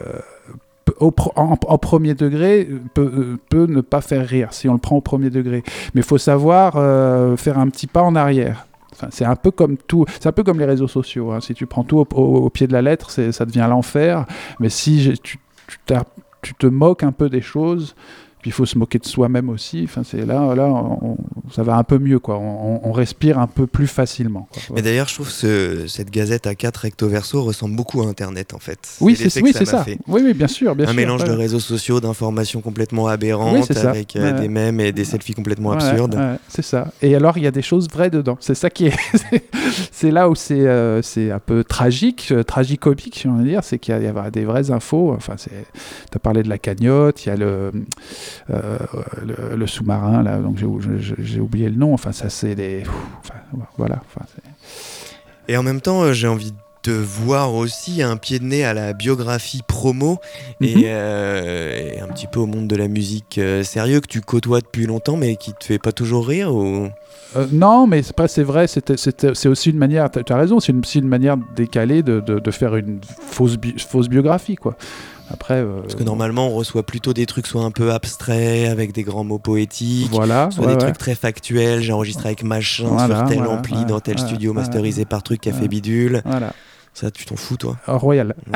[SPEAKER 5] au pro- en, en premier degré, peut, peut ne pas faire rire si on le prend au premier degré. Mais il faut savoir euh, faire un petit pas en arrière. Enfin, c'est un peu comme tout, c'est un peu comme les réseaux sociaux. Hein. Si tu prends tout au, au, au pied de la lettre, c'est, ça devient l'enfer. Mais si je, tu, tu, tu te moques un peu des choses. Puis il faut se moquer de soi-même aussi. Enfin, c'est là, là, on, ça va un peu mieux, quoi. On, on respire un peu plus facilement, quoi.
[SPEAKER 4] Mais d'ailleurs, je trouve que ce, cette gazette A quatre recto verso ressemble beaucoup à Internet, en fait.
[SPEAKER 5] Oui, c'est, c'est, oui, ça c'est ça. Fait. Oui, oui, bien sûr, bien
[SPEAKER 4] un
[SPEAKER 5] sûr.
[SPEAKER 4] mélange
[SPEAKER 5] ouais.
[SPEAKER 4] de réseaux sociaux, d'informations complètement aberrantes,
[SPEAKER 5] oui,
[SPEAKER 4] avec euh,
[SPEAKER 5] ouais.
[SPEAKER 4] des mèmes et des selfies complètement
[SPEAKER 5] ouais,
[SPEAKER 4] absurdes.
[SPEAKER 5] Ouais, c'est ça. Et alors, il y a des choses vraies dedans. C'est ça qui est. C'est là où c'est, euh, c'est un peu tragique, euh, tragicomique, si on veut dire. C'est qu'il y a, il y a des vraies infos. Enfin, c'est. Tu as parlé de la cagnotte. Il y a le. Euh, Le, le sous-marin là, donc j'ai, j'ai, j'ai oublié le nom. Enfin, ça c'est des, enfin, voilà. Enfin, c'est...
[SPEAKER 4] Et en même temps, euh, j'ai envie de voir aussi un pied de nez à la biographie promo mm-hmm. et, euh, et un petit peu au monde de la musique euh, sérieux que tu côtoies depuis longtemps, mais qui te fait pas toujours rire ou...
[SPEAKER 5] Euh, non, mais c'est pas, c'est vrai, c'était, c'était, c'est aussi une manière, tu as raison, c'est une, aussi une manière décalée de, de, de faire une fausse, bi- fausse biographie, quoi. Après, euh,
[SPEAKER 4] parce que normalement, on reçoit plutôt des trucs soit un peu abstraits, avec des grands mots poétiques,
[SPEAKER 5] voilà,
[SPEAKER 4] soit
[SPEAKER 5] ouais,
[SPEAKER 4] des
[SPEAKER 5] ouais.
[SPEAKER 4] trucs très factuels, j'ai enregistré avec machin,
[SPEAKER 5] voilà,
[SPEAKER 4] sur tel
[SPEAKER 5] voilà,
[SPEAKER 4] ampli,
[SPEAKER 5] ouais,
[SPEAKER 4] dans tel
[SPEAKER 5] ouais,
[SPEAKER 4] studio,
[SPEAKER 5] ouais,
[SPEAKER 4] masterisé
[SPEAKER 5] ouais,
[SPEAKER 4] par truc, café
[SPEAKER 5] ouais,
[SPEAKER 4] bidule.
[SPEAKER 5] Voilà.
[SPEAKER 4] Ça, tu t'en fous, toi ?
[SPEAKER 5] Oh, Royal. Ouais.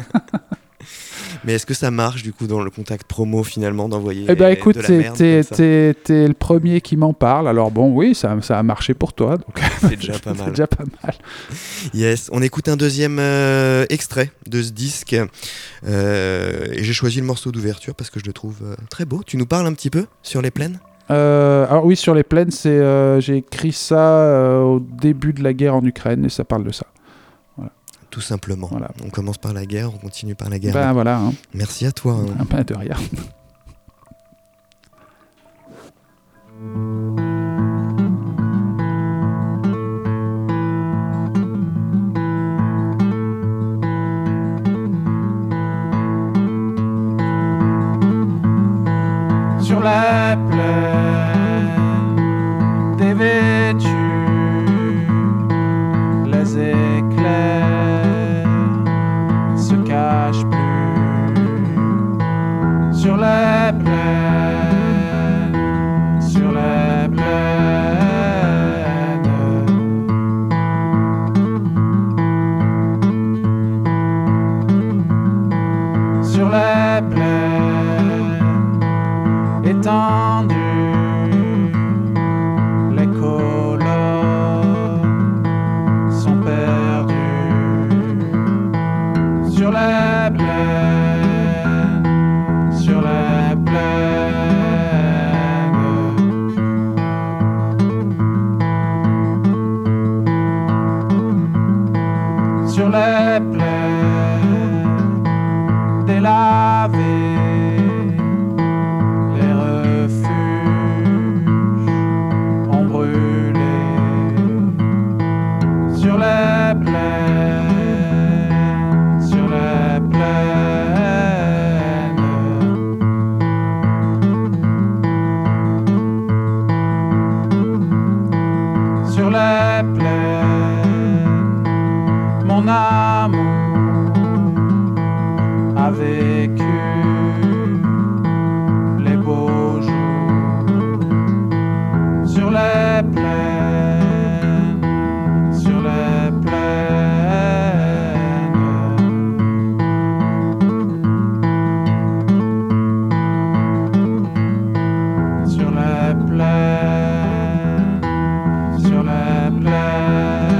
[SPEAKER 4] Mais est-ce que ça marche, du coup, dans le contact promo, finalement, d'envoyer
[SPEAKER 5] eh ben, écoute,
[SPEAKER 4] de la
[SPEAKER 5] t'es,
[SPEAKER 4] merde
[SPEAKER 5] t'es,
[SPEAKER 4] comme ça
[SPEAKER 5] t'es, t'es le premier qui m'en parle. Alors bon, oui, ça, ça a marché pour toi. Donc
[SPEAKER 4] c'est déjà pas mal.
[SPEAKER 5] C'est déjà pas mal.
[SPEAKER 4] Yes, on écoute un deuxième euh, extrait de ce disque. Euh, et j'ai choisi le morceau d'ouverture parce que je le trouve euh, très beau. Tu nous parles un petit peu sur les plaines ?
[SPEAKER 5] Euh, alors oui, sur les plaines, c'est, euh, j'ai écrit ça euh, au début de la guerre en Ukraine et ça parle de ça. Voilà.
[SPEAKER 4] Tout simplement.
[SPEAKER 5] Voilà.
[SPEAKER 4] On commence par la guerre, on continue par la guerre.
[SPEAKER 5] Ben voilà. Hein.
[SPEAKER 4] Merci à toi. Hein.
[SPEAKER 5] Ben, de rien.
[SPEAKER 6] Sur la plaine dévêtue, les éclairs se cachent plus. Sur la plaine, sur la plaine, sur la plaine étendue, les colonnes sont perdues. Sur la plaine, sur la plaine, sur la plaine délavée, les refuges ont brûlé. Sur la plaine, sur la plaine,
[SPEAKER 5] sur les plaines, mon amour a vécu les beaux jours sur les plaines, sur les plaines, sur les plaines, sur les plaines.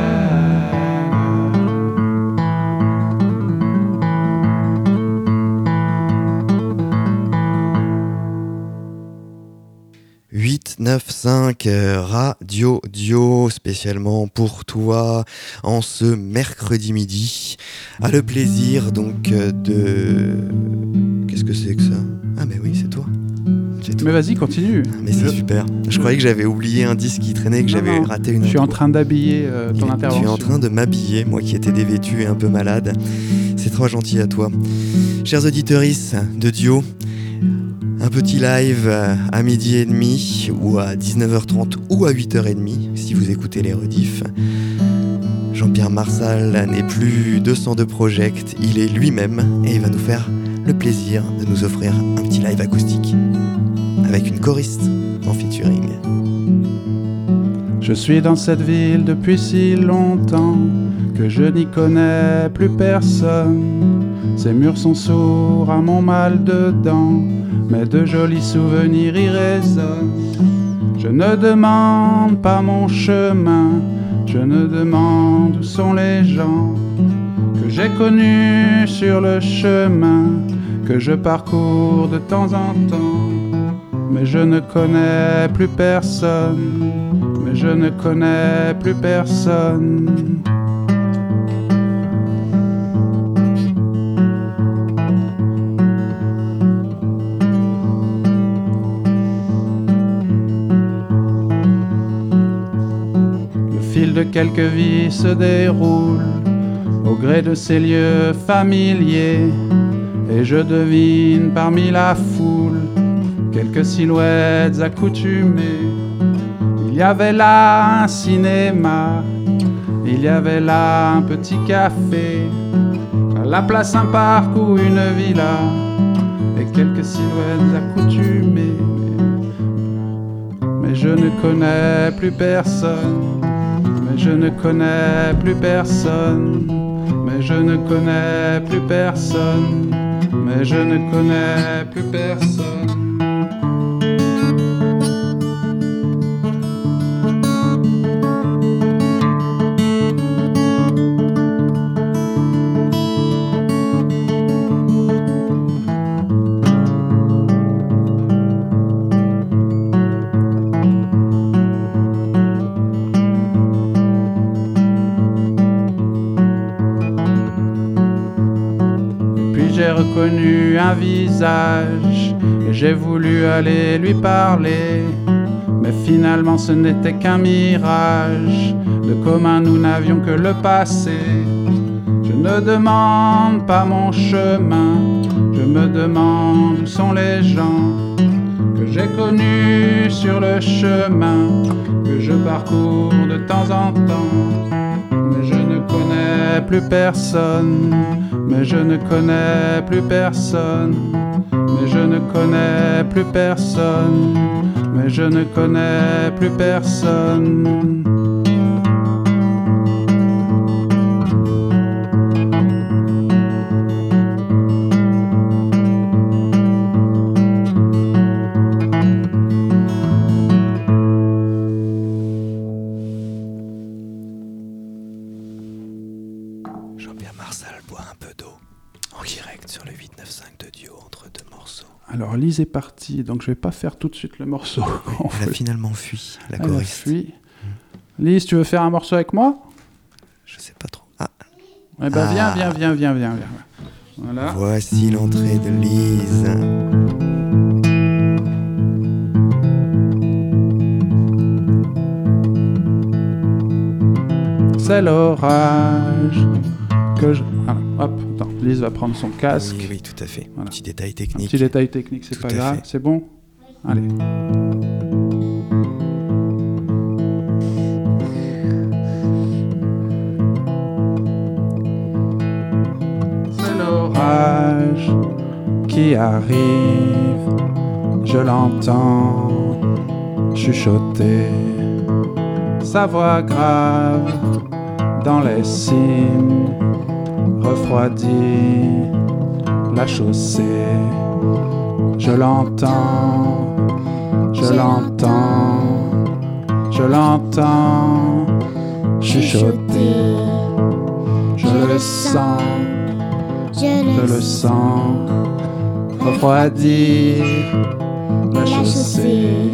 [SPEAKER 4] huit neuf cinq euh, Radio Dio, spécialement pour toi, en ce mercredi midi. A le plaisir donc euh, de... Qu'est-ce que c'est que ça? Ah mais oui, c'est toi. C'est toi.
[SPEAKER 5] Mais vas-y, continue.
[SPEAKER 4] Ah, mais c'est
[SPEAKER 5] Je-
[SPEAKER 4] super. Je croyais que j'avais oublié un disque qui traînait, que
[SPEAKER 5] Non,
[SPEAKER 4] j'avais
[SPEAKER 5] non.
[SPEAKER 4] raté une
[SPEAKER 5] Je suis en
[SPEAKER 4] intro.
[SPEAKER 5] train d'habiller euh, ton
[SPEAKER 4] Tu
[SPEAKER 5] intervention.
[SPEAKER 4] es en train de m'habiller, moi qui étais dévêtu et un peu malade. C'est trop gentil à toi. Chers auditeuristes de Dio, un petit live euh, à midi et demi, ou à dix-neuf heures trente, ou à huit heures trente, si vous écoutez les rediffs. Jean-Pierre Marsal n'est plus deux cent deux Project, il est lui-même, et il va nous faire le plaisir de nous offrir un petit live acoustique, avec une choriste en featuring.
[SPEAKER 5] Je suis dans cette ville depuis si longtemps que je n'y connais plus personne. Ces murs sont sourds à mon mal de dents, mais de jolis souvenirs y résonnent. Je ne demande pas mon chemin, je ne demande où sont les gens que j'ai connus sur le chemin, que je parcours de temps en temps. Mais je ne connais plus personne, mais je ne connais plus personne. Le fil de quelques vies se déroule au gré de ces lieux familiers, et je devine parmi la foule quelques silhouettes accoutumées. Il y avait là un cinéma, il y avait là un petit café, à la place un parc ou une villa, et quelques silhouettes accoutumées. Mais je ne connais plus personne, mais je ne connais plus personne, mais je ne connais plus personne, mais je ne connais plus personne. J'ai reconnu un visage et j'ai voulu aller lui parler, mais finalement ce n'était qu'un mirage. De commun nous n'avions que le passé. Je ne demande pas mon chemin, je me demande où sont les gens que j'ai connus sur le chemin, que je parcours de temps en temps. Mais je ne connais plus personne, mais je ne connais plus personne, mais je ne connais plus personne, mais je ne connais plus personne.
[SPEAKER 4] Jean-Pierre Marsal boit un peu d'eau en direct sur le huit neuf cinq de Dio entre deux morceaux.
[SPEAKER 5] Alors Lise est partie, donc je vais pas faire tout de suite le morceau.
[SPEAKER 4] Oui, elle a finalement fui, la
[SPEAKER 5] Elle a
[SPEAKER 4] choriste.
[SPEAKER 5] fui. Lise, tu veux faire un morceau avec moi?
[SPEAKER 4] Je sais pas trop. Ah,
[SPEAKER 5] Eh ben
[SPEAKER 4] Ah.
[SPEAKER 5] viens, viens, viens, viens, viens, viens. Voilà.
[SPEAKER 4] voici l'entrée de Lise.
[SPEAKER 5] C'est l'orage que je... Voilà, hop, attends, Lise va prendre son casque.
[SPEAKER 4] Oui, oui, tout à fait.
[SPEAKER 5] Voilà.
[SPEAKER 4] Petit détail
[SPEAKER 5] Un
[SPEAKER 4] technique.
[SPEAKER 5] petit détail technique, c'est
[SPEAKER 4] Tout
[SPEAKER 5] pas
[SPEAKER 4] à
[SPEAKER 5] grave.
[SPEAKER 4] fait.
[SPEAKER 5] C'est bon? Allez. qui arrive, je l'entends chuchoter. Sa voix grave dans les cimes refroidit la chaussée. Je l'entends, je l'entends, je l'entends chuchoter. Je le sens, je le sens refroidir la chaussée.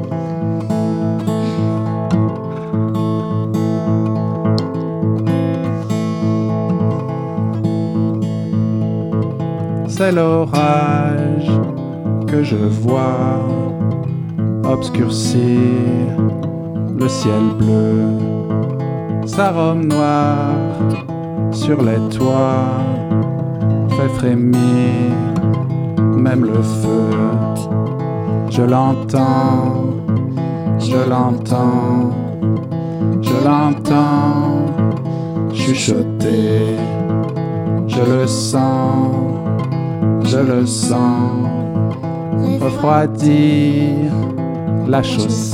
[SPEAKER 5] C'est l'orage que je vois obscurcir le ciel bleu. Sa robe noire sur les toits fait frémir même le feu. Je l'entends, je l'entends, je l'entends chuchoter. Je le sens, je le sens refroidir la chaussée.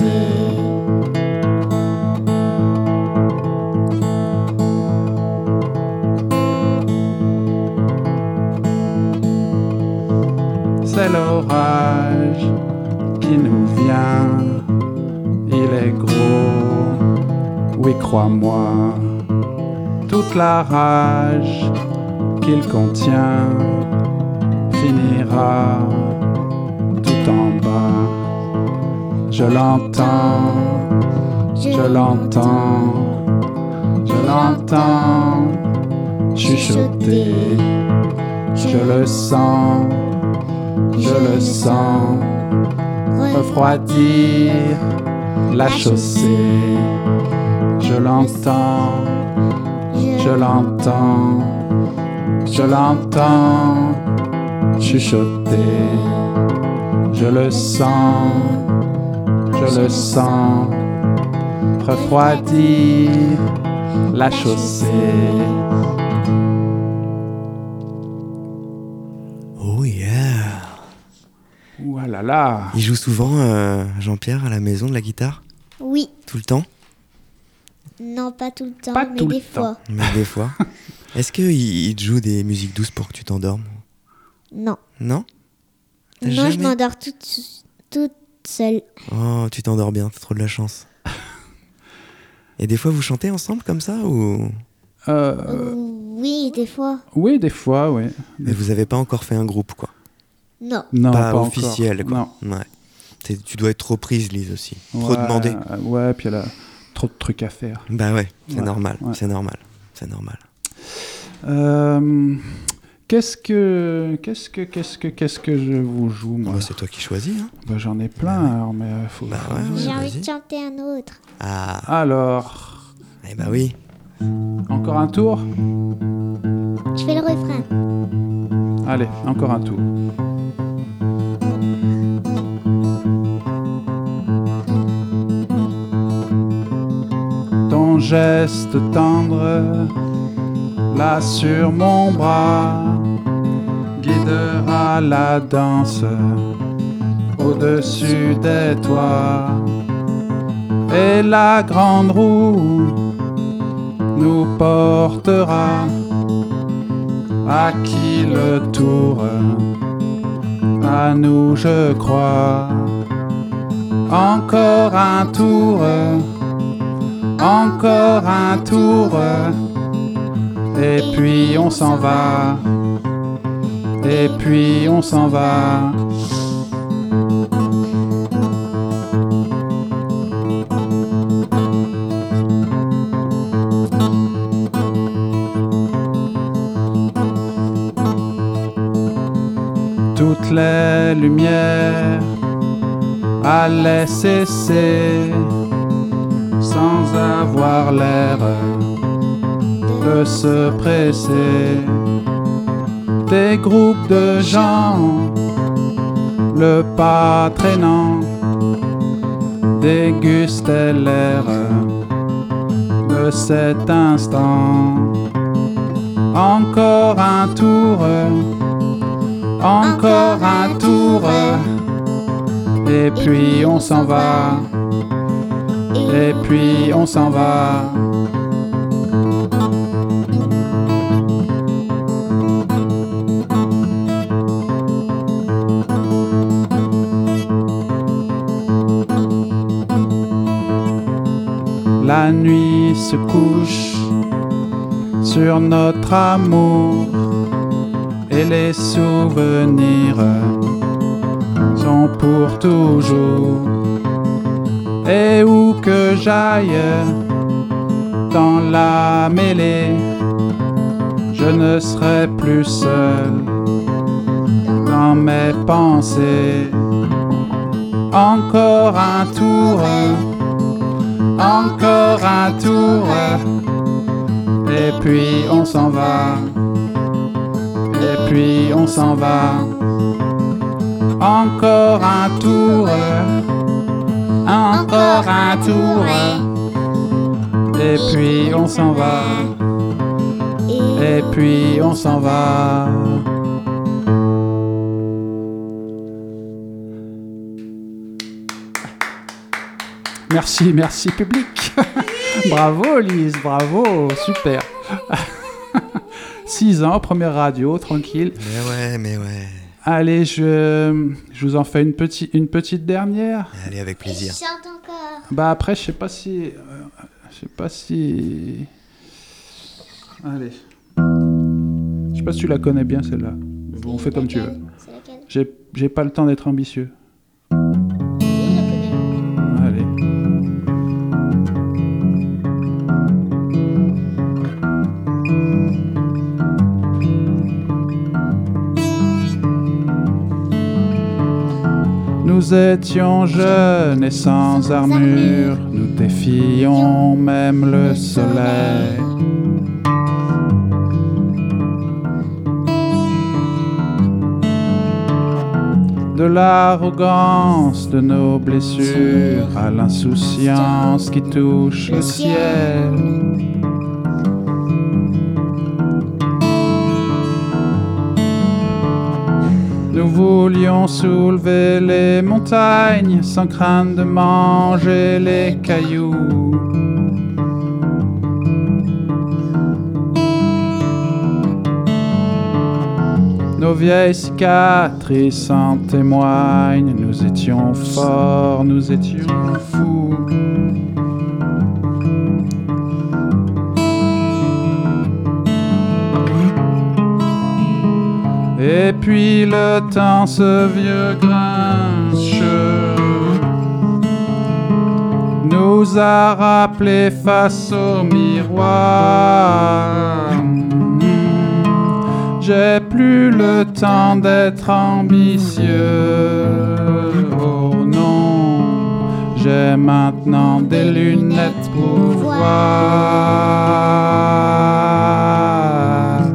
[SPEAKER 5] C'est l'orage qui nous vient, il est gros, oui crois-moi, toute la rage qu'il contient finira tout en bas. Je l'entends, je l'entends, je l'entends chuchoter. Je le sens, je le sens refroidir la chaussée. Je l'entends, je l'entends, je l'entends chuchoter. Je le sens, je le sens refroidir la chaussée.
[SPEAKER 4] Oh yeah.
[SPEAKER 5] Ouh là là.
[SPEAKER 4] Il joue souvent, euh, Jean-Pierre, à la maison de la guitare?
[SPEAKER 3] Oui.
[SPEAKER 4] Tout le temps?
[SPEAKER 3] Non, pas tout le temps,
[SPEAKER 5] Pas
[SPEAKER 3] mais
[SPEAKER 5] tout
[SPEAKER 3] des
[SPEAKER 5] le
[SPEAKER 3] fois.
[SPEAKER 5] temps.
[SPEAKER 4] Mais des fois. Est-ce qu'il il te joue des musiques douces pour que tu t'endormes?
[SPEAKER 3] Non.
[SPEAKER 4] Non? T'as
[SPEAKER 3] Non,
[SPEAKER 4] jamais...
[SPEAKER 3] je m'endors toute, toute seule.
[SPEAKER 4] Oh, tu t'endors bien, t'as trop de la chance. Et des fois, vous chantez ensemble comme ça ou...
[SPEAKER 5] Euh,
[SPEAKER 3] Euh, oui, des fois.
[SPEAKER 5] oui, des fois, oui.
[SPEAKER 4] Mais vous avez pas encore fait un groupe, quoi.
[SPEAKER 3] Non.
[SPEAKER 5] Non,
[SPEAKER 4] pas,
[SPEAKER 5] pas
[SPEAKER 4] officiel,
[SPEAKER 5] encore.
[SPEAKER 4] quoi. Ouais. T'es- tu dois être trop prise, Lise, aussi.
[SPEAKER 5] Non.
[SPEAKER 4] Trop
[SPEAKER 5] Ouais,
[SPEAKER 4] demandé.
[SPEAKER 5] euh, Ouais, puis elle a trop de trucs à faire.
[SPEAKER 4] Bah ouais, c'est
[SPEAKER 5] Ouais,
[SPEAKER 4] normal,
[SPEAKER 5] ouais.
[SPEAKER 4] c'est normal, c'est normal.
[SPEAKER 5] Euh, qu'est-ce que, qu'est-ce que, qu'est-ce que, qu'est-ce que je vous joue, moi?
[SPEAKER 4] Bah, c'est toi qui choisis, hein.
[SPEAKER 5] Bah, j'en ai plein, alors, mais euh, faut.
[SPEAKER 4] Bah
[SPEAKER 5] faut-
[SPEAKER 4] ouais, ouais.
[SPEAKER 3] J'ai envie
[SPEAKER 4] vas-y.
[SPEAKER 3] de chanter un autre.
[SPEAKER 4] Ah,
[SPEAKER 5] Alors,
[SPEAKER 4] eh bah oui.
[SPEAKER 5] encore un tour?
[SPEAKER 3] Je fais le refrain.
[SPEAKER 5] Allez, encore un tour. Ton geste tendre, là sur mon bras, guidera la danse au-dessus des toits. Et la grande roue nous portera à qui le tour, à nous je crois. Encore un tour, encore un tour, et puis on s'en va, et puis on s'en va. Toutes les lumières allaient cesser sans avoir l'air de se presser. Des groupes de gens, le pas traînant, dégustaient l'air de cet instant. Encore un tour, Encore un tour, et puis on s'en va, et puis on s'en va. La nuit se couche sur notre amour et les souvenirs sont pour toujours. Et où que j'aille dans la mêlée, je ne serai plus seul dans mes pensées. Encore un tour, encore un tour, et puis on s'en va, et puis on s'en va. Encore un tour, encore un tour, et puis on s'en va, et puis on s'en va. Merci, merci public. Bravo Lise, bravo, super. Six ans, première radio, tranquille.
[SPEAKER 4] Mais ouais, mais ouais.
[SPEAKER 5] Allez, je, je vous en fais une, petit, une petite dernière.
[SPEAKER 4] Allez, avec plaisir.
[SPEAKER 3] Je chante encore.
[SPEAKER 5] Bah après, je sais pas si... Euh, je sais pas si... Allez. Je sais pas si tu la connais bien, celle-là. Bon, on fait comme tu veux.
[SPEAKER 3] C'est laquelle?
[SPEAKER 5] J'ai, j'ai pas le temps d'être ambitieux.
[SPEAKER 3] Oui, je la connais.
[SPEAKER 5] Allez. Nous étions jeunes et sans armure, nous défions même le soleil. De l'arrogance de nos blessures à l'insouciance qui touche le ciel. Nous voulions soulever les montagnes sans craindre de manger les cailloux. Nos vieilles cicatrices en témoignent, nous étions forts, nous étions fous. Et puis le temps, ce vieux grincheux, nous a rappelé face au miroir. J'ai plus le temps d'être ambitieux, oh non, j'ai maintenant des lunettes pour voir.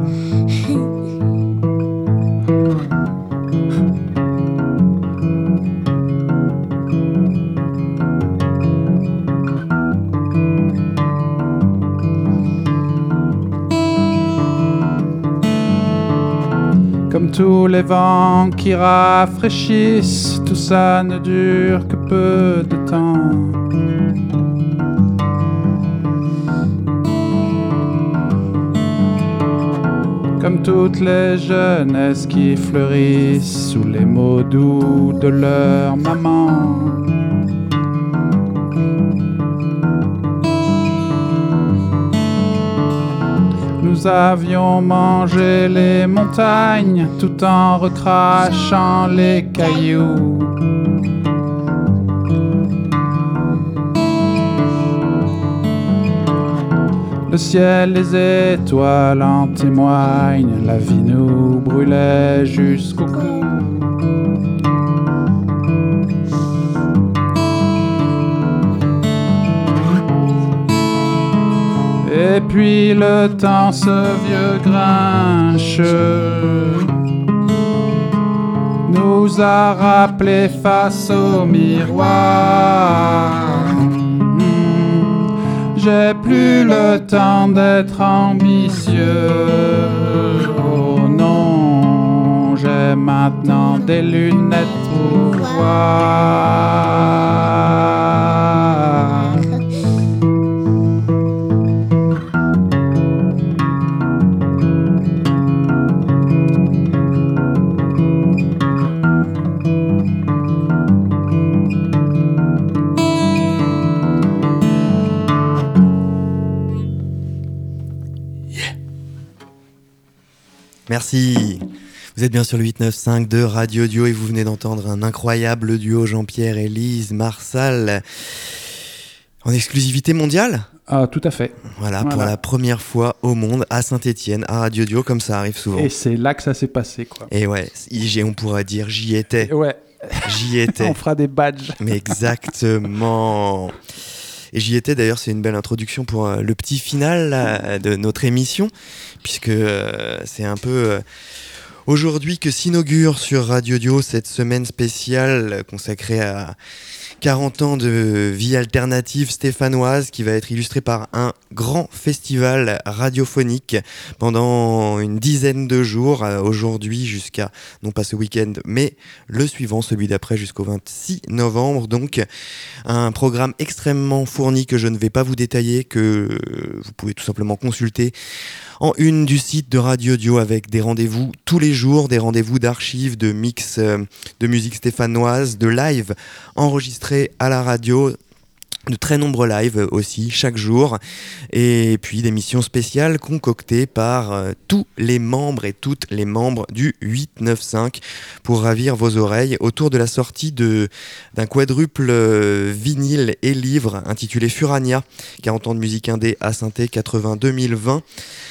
[SPEAKER 5] Comme tous les vents qui rafraîchissent, tout ça ne dure que peu de temps. Comme toutes les jeunesses qui fleurissent sous les mots doux de leur maman. Nous avions mangé les montagnes tout en recrachant les cailloux. Le ciel, les étoiles en témoignent, la vie nous brûlait jusqu'au cou. Et puis le temps, ce vieux grincheux, nous a rappelé face au miroir. J'ai plus le temps d'être ambitieux, oh non, j'ai maintenant des lunettes pour voir.
[SPEAKER 4] Merci. Vous êtes bien sur le huit neuf cinq de Radio Duo et vous venez d'entendre un incroyable duo Jean-Pierre et Lise Marsal en exclusivité mondiale.
[SPEAKER 5] Ah, tout à fait.
[SPEAKER 4] Voilà,
[SPEAKER 5] Voilà.
[SPEAKER 4] pour la première fois au monde à Saint-Étienne, à Radio Duo, comme ça arrive souvent.
[SPEAKER 5] Et c'est là que ça s'est passé, quoi.
[SPEAKER 4] Et ouais, y- on pourrait dire j'y étais,
[SPEAKER 5] Et ouais,
[SPEAKER 4] j'y étais.
[SPEAKER 5] on fera des badges.
[SPEAKER 4] Mais exactement. Et j'y étais d'ailleurs, c'est une belle introduction pour euh, le petit final là, de notre émission, puisque euh, c'est un peu euh, aujourd'hui que s'inaugure sur Radio Duo cette semaine spéciale consacrée à quarante ans de vie alternative stéphanoise qui va être illustrée par un grand festival radiophonique pendant une dizaine de jours, euh, aujourd'hui jusqu'à, non pas ce week-end, mais le suivant, celui d'après, jusqu'au vingt-six novembre. Donc un programme extrêmement fourni que je ne vais pas vous détailler, que vous pouvez tout simplement consulter en une du site de Radio Duo, avec des rendez-vous tous les jours, des rendez-vous d'archives, de mix euh, de musique stéphanoise, de live enregistrés à la radio, de très nombreux lives aussi chaque jour, et puis des missions spéciales concoctées par euh, tous les membres et toutes les membres du huit neuf cinq pour ravir vos oreilles autour de la sortie de, d'un quadruple euh, vinyle et livre intitulé Furania, quarante ans de musique indé à Saint-Étienne quatre-vingt-deux mille vingt.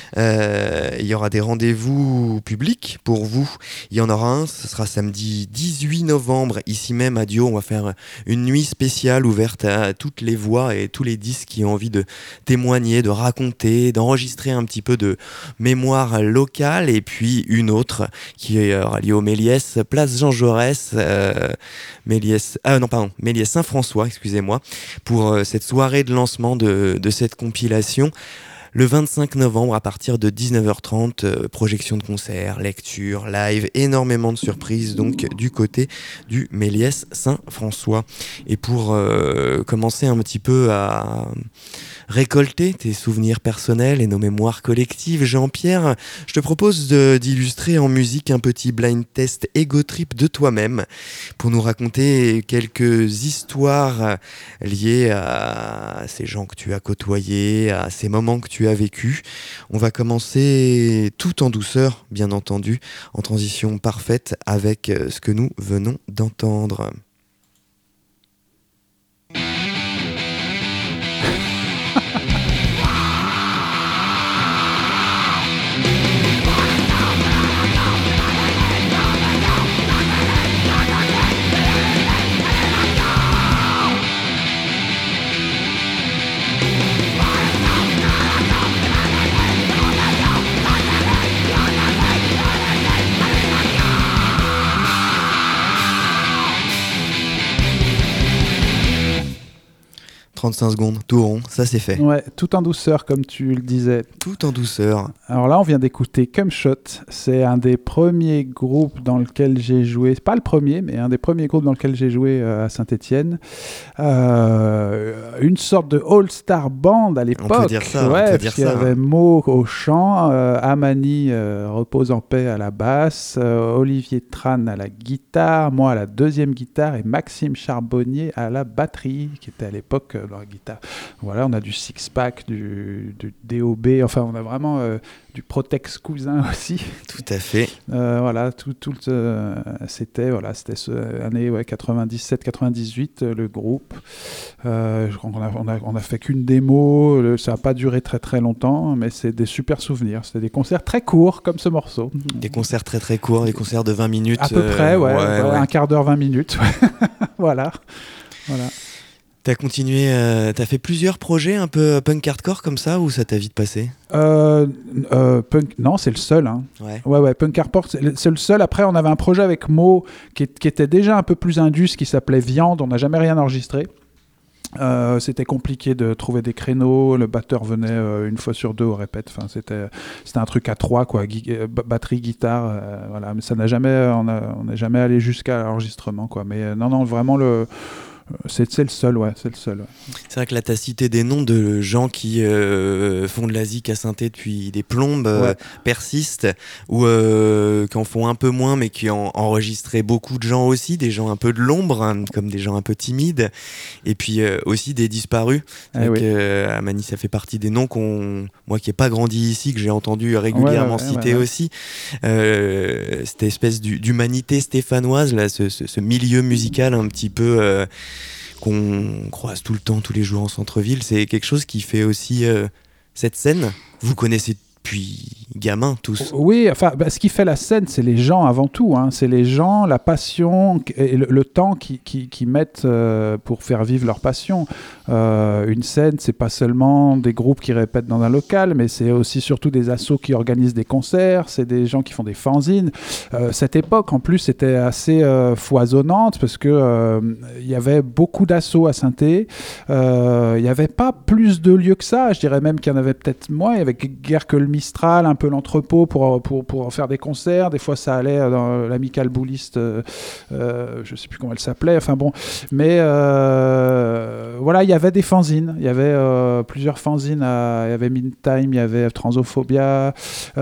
[SPEAKER 4] Euh, il y aura des rendez-vous publics pour vous. Il y en aura un, ce sera samedi dix-huit novembre, ici même à Dio. On va faire une nuit spéciale ouverte à toutes les voix et tous les disques qui ont envie de témoigner, de raconter, d'enregistrer un petit peu de mémoire locale. Et puis une autre qui aura lieu au Méliès, place Jean Jaurès, euh, Méliès, ah non pardon, Méliès Saint-François, excusez-moi, pour euh, cette soirée de lancement de, de cette compilation. Le vingt-cinq novembre, à partir de dix-neuf heures trente, euh, projection de concerts, lecture, live, énormément de surprises donc du côté du Méliès Saint-François. Et pour euh, commencer un petit peu à récolter tes souvenirs personnels et nos mémoires collectives, Jean-Pierre, je te propose de, d'illustrer en musique un petit blind test ego trip de toi-même pour nous raconter quelques histoires liées à ces gens que tu as côtoyés, à ces moments que tu as vécu. On va commencer tout en douceur, bien entendu, en transition parfaite avec ce que nous venons d'entendre. trente-cinq secondes, tout rond, ça c'est fait.
[SPEAKER 5] Ouais, tout en douceur, comme tu le disais.
[SPEAKER 4] Tout en douceur.
[SPEAKER 5] Alors là, on vient d'écouter Cumshot. C'est un des premiers groupes dans lequel j'ai joué. C'est pas le premier, mais un des premiers groupes dans lequel j'ai joué euh, à Saint-Étienne. Euh, une sorte de all-star band à l'époque.
[SPEAKER 4] On peut dire ça.
[SPEAKER 5] Ouais,
[SPEAKER 4] on peut
[SPEAKER 5] parce
[SPEAKER 4] dire
[SPEAKER 5] qu'il y
[SPEAKER 4] ça,
[SPEAKER 5] avait
[SPEAKER 4] hein.
[SPEAKER 5] Mo au chant, euh, Amani euh, repose en paix à la basse, euh, Olivier Tran à la guitare, moi à la deuxième guitare et Maxime Charbonnier à la batterie, qui était à l'époque euh, la guitare. Voilà, on a du Six-Pack, du, du D O B, enfin on a vraiment euh, du Protex Cousin aussi.
[SPEAKER 4] Tout à fait.
[SPEAKER 5] Euh, voilà, tout, tout euh, c'était voilà, c'était ce année ouais, quatre-vingt-dix-sept quatre-vingt-dix-huit euh, le groupe. Euh, je crois qu'on a, on a, on a fait qu'une démo, le, ça n'a pas duré très très longtemps, mais c'est des super souvenirs. C'était des concerts très courts comme ce morceau.
[SPEAKER 4] Des concerts très très courts, des concerts de vingt minutes.
[SPEAKER 5] À peu
[SPEAKER 4] euh,
[SPEAKER 5] près, ouais,
[SPEAKER 4] ouais,
[SPEAKER 5] ouais,
[SPEAKER 4] ouais.
[SPEAKER 5] un quart d'heure, vingt minutes. voilà, voilà.
[SPEAKER 4] T'as continué, euh, t'as fait plusieurs projets un peu punk hardcore comme ça, ou ça t'a vite passé?
[SPEAKER 5] Euh, euh, punk, non, c'est le seul. Hein.
[SPEAKER 4] Ouais.
[SPEAKER 5] Ouais, ouais, Punk Hardcore, c'est le, c'est le seul. Après, on avait un projet avec Mo qui, qui était déjà un peu plus indus, qui s'appelait Viande. On n'a jamais rien enregistré. Euh, c'était compliqué de trouver des créneaux. Le batteur venait euh, une fois sur deux au répète. Enfin, c'était c'était un truc à trois, quoi. Gui- euh, batterie, guitare, euh, voilà. Mais ça n'a jamais, on a, on n'est jamais allé jusqu'à l'enregistrement, quoi. Mais euh, non, non, vraiment le C'est, c'est le seul, ouais, c'est le seul. Ouais.
[SPEAKER 4] C'est vrai que là, t'as cité des noms de gens qui euh, font de la zik à synthé depuis des plombes, euh,
[SPEAKER 5] Ouais.
[SPEAKER 4] persistent, ou euh, qui en font un peu moins, mais qui ont enregistré beaucoup de gens aussi, des gens un peu de l'ombre, hein, comme des gens un peu timides, et puis euh, aussi des disparus. C'est
[SPEAKER 5] Eh
[SPEAKER 4] vrai
[SPEAKER 5] oui.
[SPEAKER 4] que euh, Amani, ça fait partie des noms qu'on, moi qui n'ai pas grandi ici, que j'ai entendu régulièrement
[SPEAKER 5] Ouais, ouais,
[SPEAKER 4] citer
[SPEAKER 5] ouais, ouais.
[SPEAKER 4] aussi. Euh, cette espèce d'hu- d'humanité stéphanoise, là, ce, ce, ce milieu musical un petit peu... Euh, qu'on croise tout le temps, tous les jours en centre-ville, c'est quelque chose qui fait aussi euh, cette scène. Vous connaissez depuis gamin tous.
[SPEAKER 5] Oui, enfin, bah, ce qui fait la scène, c'est les gens avant tout. Hein. C'est les gens, la passion et le, le temps qu'ils qui, qui mettent euh, pour faire vivre leur passion. Euh, une scène, c'est pas seulement des groupes qui répètent dans un local, mais c'est aussi surtout des assos qui organisent des concerts, c'est des gens qui font des fanzines. Euh, cette époque, en plus, était assez euh, foisonnante parce que euh, il y avait beaucoup d'assos à Saint-Thé. Euh, Il n'y avait pas plus de lieux que ça. Je dirais même qu'il y en avait peut-être moins. Il y avait guère que le Mistral, un peu l'entrepôt pour, pour, pour faire des concerts. Des fois, ça allait dans l'amicale bouliste, euh, euh, je ne sais plus comment elle s'appelait. Enfin bon, mais euh, voilà, il y avait des fanzines. Il y avait euh, plusieurs fanzines. À, il y avait Meantime, il y avait Transophobia.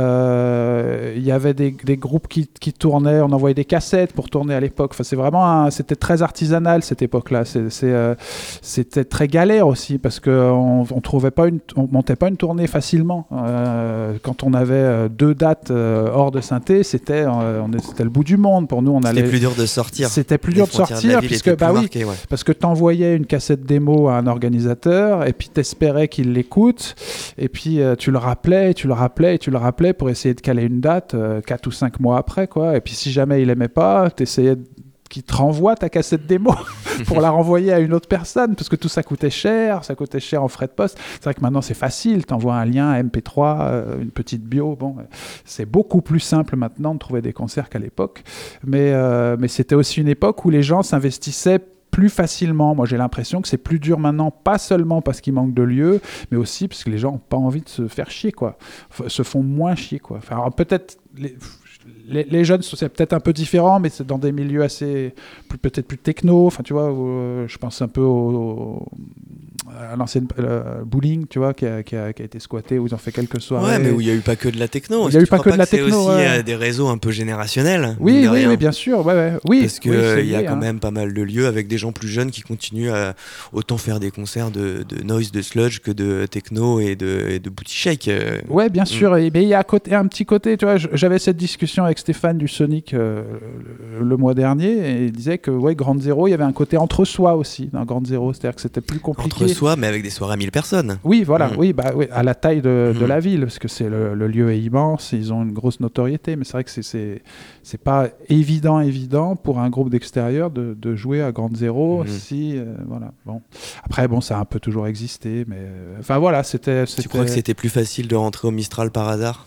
[SPEAKER 5] Euh, il y avait des, des groupes qui, qui tournaient. On envoyait des cassettes pour tourner à l'époque. Enfin, c'est vraiment, un, c'était très artisanal cette époque-là. C'est, c'est, euh, c'était très galère aussi parce qu'on on trouvait pas une, on montait pas une tournée facilement. Euh, quand on avait euh, deux dates euh, hors de Saint-Thé, c'était, euh, on est- c'était le bout du monde pour nous. On allait.
[SPEAKER 4] C'était plus dur de sortir.
[SPEAKER 5] C'était plus
[SPEAKER 4] Les
[SPEAKER 5] dur de
[SPEAKER 4] frontières de la
[SPEAKER 5] sortir
[SPEAKER 4] ville
[SPEAKER 5] puisque
[SPEAKER 4] étaient plus
[SPEAKER 5] bah oui,
[SPEAKER 4] marquées, ouais.
[SPEAKER 5] parce que t'envoyais une cassette démo à un organisateur et puis t'espérais qu'il l'écoute et puis euh, tu le rappelais, et tu le rappelais, et tu le rappelais pour essayer de caler une date euh, quatre ou cinq mois après, quoi. Et puis si jamais il aimait pas, t'essayais de qui te renvoie ta cassette démo pour la renvoyer à une autre personne parce que tout ça coûtait cher, ça coûtait cher en frais de poste. C'est vrai que maintenant c'est facile, t'envoies un lien M P trois, euh, une petite bio, bon, euh, c'est beaucoup plus simple maintenant de trouver des concerts qu'à l'époque, mais, euh, mais c'était aussi une époque où les gens s'investissaient plus facilement. Moi j'ai l'impression que c'est plus dur maintenant, pas seulement parce qu'il manque de lieux, mais aussi parce que les gens n'ont pas envie de se faire chier, quoi. F- se font moins chier, quoi. Enfin, alors, peut-être les... Les, les jeunes, c'est peut-être un peu différent, mais c'est dans des milieux assez, plus, peut-être plus techno. Enfin, tu vois, où, euh, je pense un peu au, au- à l'ancienne euh, bowling, tu vois, qui a, qui, a, qui a été squatté, où ils ont fait quelques soirées.
[SPEAKER 4] Ouais, mais où il n'y a eu pas que de la techno.
[SPEAKER 5] Il y
[SPEAKER 4] Est-ce
[SPEAKER 5] a eu
[SPEAKER 4] tu
[SPEAKER 5] pas
[SPEAKER 4] crois
[SPEAKER 5] que de la
[SPEAKER 4] c'est
[SPEAKER 5] techno,
[SPEAKER 4] aussi
[SPEAKER 5] ouais.
[SPEAKER 4] euh, des réseaux un peu générationnels.
[SPEAKER 5] Oui,
[SPEAKER 4] mine de
[SPEAKER 5] oui,
[SPEAKER 4] rien.
[SPEAKER 5] oui, bien sûr. Ouais, ouais. Oui,
[SPEAKER 4] Parce qu'il
[SPEAKER 5] oui, c'est
[SPEAKER 4] y a
[SPEAKER 5] lié,
[SPEAKER 4] quand
[SPEAKER 5] hein.
[SPEAKER 4] même pas mal de lieux avec des gens plus jeunes qui continuent à autant faire des concerts de, de noise, de sludge que de techno et de, et de booty shake. euh.
[SPEAKER 5] Ouais, bien sûr. Et, mais il y a à côté, un petit côté, tu vois, je- j'avais cette discussion avec Stéphane du Sonic euh, le, le mois dernier et il disait que, ouais, Grande Zéro, il y avait un côté entre-soi aussi dans Grande Zéro, c'est-à-dire que c'était plus compliqué.
[SPEAKER 4] Entre soi, mais avec des soirées à mille personnes.
[SPEAKER 5] Oui, voilà,
[SPEAKER 4] Mm.
[SPEAKER 5] oui, bah, oui, à la taille de, de
[SPEAKER 4] Mm.
[SPEAKER 5] la ville, parce que c'est le, le lieu est immense, ils ont une grosse notoriété, mais c'est vrai que c'est, c'est, c'est pas évident, évident pour un groupe d'extérieur de, de jouer à Grande Zéro.
[SPEAKER 4] Mm.
[SPEAKER 5] Si, euh, voilà, bon. Après, bon, ça a un peu toujours existé, mais euh, enfin voilà, c'était.
[SPEAKER 4] Tu crois que c'était plus facile de rentrer au Mistral par hasard?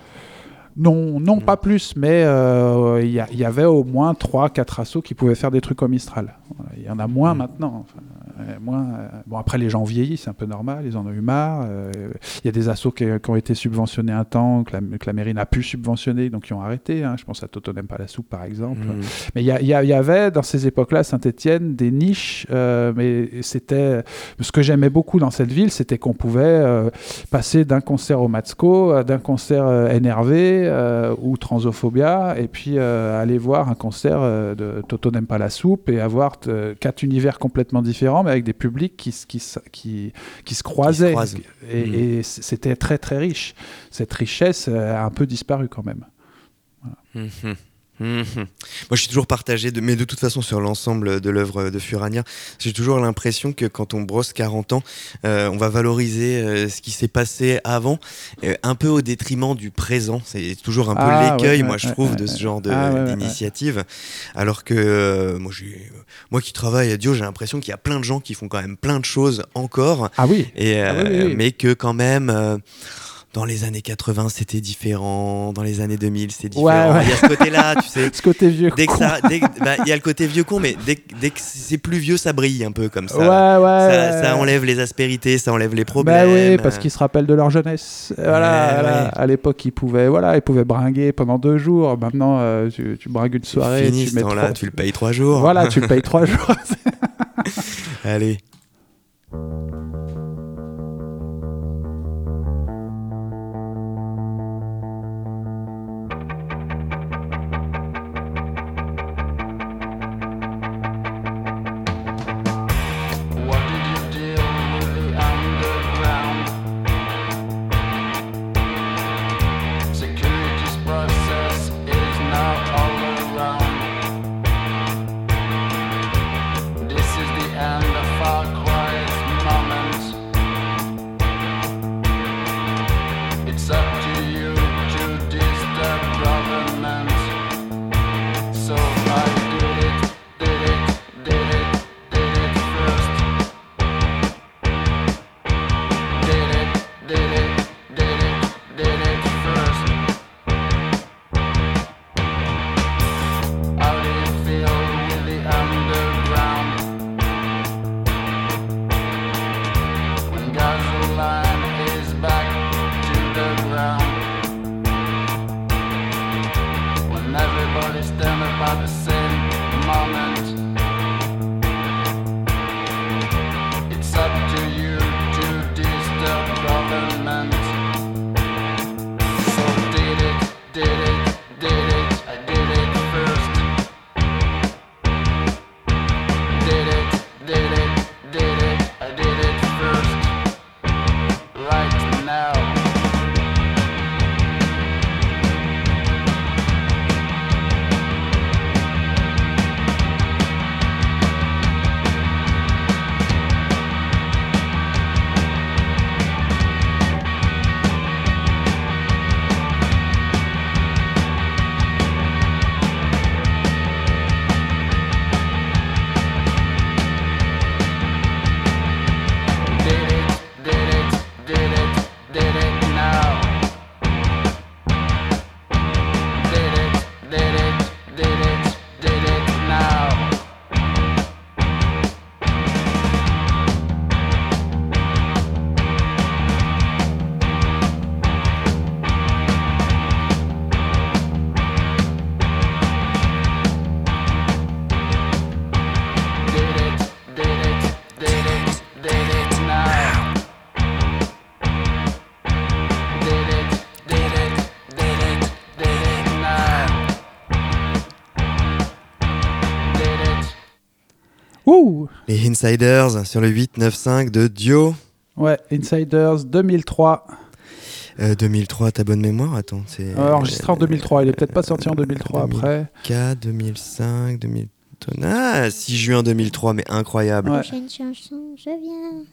[SPEAKER 5] Non, non,
[SPEAKER 4] Mm.
[SPEAKER 5] pas plus, mais euh, il y, a- il y avait au moins trois, quatre assos qui pouvaient faire des trucs au Mistral. Voilà, il y en a moins
[SPEAKER 4] Mm.
[SPEAKER 5] maintenant. Enfin, euh, moins, euh, bon, après, les gens vieillissent, c'est un peu normal, ils en ont eu marre. euh, Il y a des assos qui, qui ont été subventionnés un temps, que la, que la mairie n'a pu subventionner, donc qui ont arrêté. Hein. Je pense à Toto n'aime pas la soupe, par exemple.
[SPEAKER 4] Mm.
[SPEAKER 5] Mais il y, a- il y a- il y avait, dans ces époques-là, à Saint-Étienne, des niches, euh, mais c'était... Ce que j'aimais beaucoup dans cette ville, c'était qu'on pouvait euh, passer d'un concert au Matzko, à d'un concert euh, N R V euh, ou Transophobia, et puis euh, aller voir un concert euh, de Toto n'aime pas la soupe, et avoir euh, quatre univers complètement différents, mais avec des publics qui, s- qui, s- qui, qui se croisaient.
[SPEAKER 4] croisent.
[SPEAKER 5] Et,
[SPEAKER 4] Mhm.
[SPEAKER 5] et c- c'était très, très riche. Cette richesse euh, a un peu disparu quand même.
[SPEAKER 4] Mhm. Mhm. Moi, je suis toujours partagé, de, mais de toute façon, sur l'ensemble de l'œuvre de Furania, j'ai toujours l'impression que quand on brosse quarante ans, euh, on va valoriser euh, ce qui s'est passé avant, euh, un peu au détriment du présent. C'est toujours un peu
[SPEAKER 5] Ah,
[SPEAKER 4] l'écueil,
[SPEAKER 5] ouais,
[SPEAKER 4] moi,
[SPEAKER 5] ouais,
[SPEAKER 4] je
[SPEAKER 5] ouais,
[SPEAKER 4] trouve,
[SPEAKER 5] ouais,
[SPEAKER 4] de ce genre de,
[SPEAKER 5] ah, ouais, ouais,
[SPEAKER 4] d'initiative. Alors que euh, moi, j'ai, moi qui travaille à Dio, j'ai l'impression qu'il y a plein de gens qui font quand même plein de choses encore,
[SPEAKER 5] Ah oui.
[SPEAKER 4] et, euh,
[SPEAKER 5] Ah oui, oui, oui.
[SPEAKER 4] mais que quand même... euh, dans les années quatre-vingts, c'était différent. Dans les années deux mille, c'est différent.
[SPEAKER 5] Ouais, ouais.
[SPEAKER 4] Il y a ce côté-là, tu sais.
[SPEAKER 5] Ce côté vieux
[SPEAKER 4] Dès que
[SPEAKER 5] con.
[SPEAKER 4] ça, dès que- bah, il y a le côté vieux con, mais dès, que- dès que c'est plus vieux, ça brille un peu comme ça.
[SPEAKER 5] Ouais, ouais.
[SPEAKER 4] Ça, ça enlève les aspérités, ça enlève les problèmes.
[SPEAKER 5] Bah oui, parce qu'ils se rappellent de leur jeunesse. Voilà,
[SPEAKER 4] Ouais,
[SPEAKER 5] voilà.
[SPEAKER 4] ouais.
[SPEAKER 5] À l'époque, ils pouvaient, voilà, ils pouvaient bringuer pendant deux jours. Maintenant, euh, tu, tu bringues une soirée,
[SPEAKER 4] Fini
[SPEAKER 5] tu
[SPEAKER 4] ce
[SPEAKER 5] mets
[SPEAKER 4] temps-là,
[SPEAKER 5] trois-
[SPEAKER 4] tu le payes trois jours.
[SPEAKER 5] Voilà, tu le payes trois jours.
[SPEAKER 4] Allez.
[SPEAKER 6] What did you do with the underground? Security's process is now all around. This is the end of our quiet moment. It's up to you to disturb government. So I did it, did it, did it, did it first. Did it, did it, did it, did it first. How do you feel with the underground? When gasoline is back to the ground. When everybody's standing about the same moment. It's up to you to disturb government. So did it, did it, did it, I did it first. Did it, did it, did it, I did it first. Right now. Did it, did it, did it, did it now. Did it, did it, did it, did it now. Did it, did it, did it, did it now. Did it, did it, did it, did it now. Did it.
[SPEAKER 5] Ouh.
[SPEAKER 4] Les Insiders sur le huit neuf cinq de Dio.
[SPEAKER 5] Ouais, Insiders deux mille trois.
[SPEAKER 4] Euh, deux mille trois, t'as bonne mémoire? Attends, c'est.
[SPEAKER 5] Euh, enregistré en deux mille trois. Il est peut-être pas sorti en deux mille trois
[SPEAKER 4] deux mille
[SPEAKER 5] après.
[SPEAKER 4] quatre, deux mille cinq, deux mille. Ah, six juin deux mille trois, mais incroyable.
[SPEAKER 5] Ouais.
[SPEAKER 3] Prochaine chanson, je viens.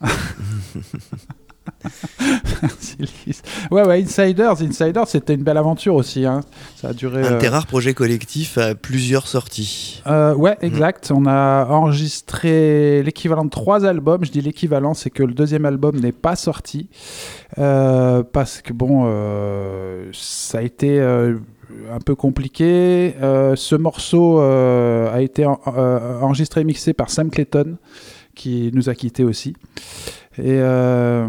[SPEAKER 5] Merci, Lise. Ouais, ouais, Insiders. Insiders, c'était une belle aventure aussi. Hein. Ça a duré.
[SPEAKER 4] Un de tes
[SPEAKER 5] euh,
[SPEAKER 4] rares projets collectifs à plusieurs sorties.
[SPEAKER 5] Euh, ouais, exact. On a enregistré l'équivalent de trois albums. Je dis l'équivalent, c'est que le deuxième album n'est pas sorti. Euh, parce que, bon, euh, ça a été euh, un peu compliqué. Euh, ce morceau euh, a été en- euh, enregistré et mixé par Sam Clayton, qui nous a quittés aussi. Et euh,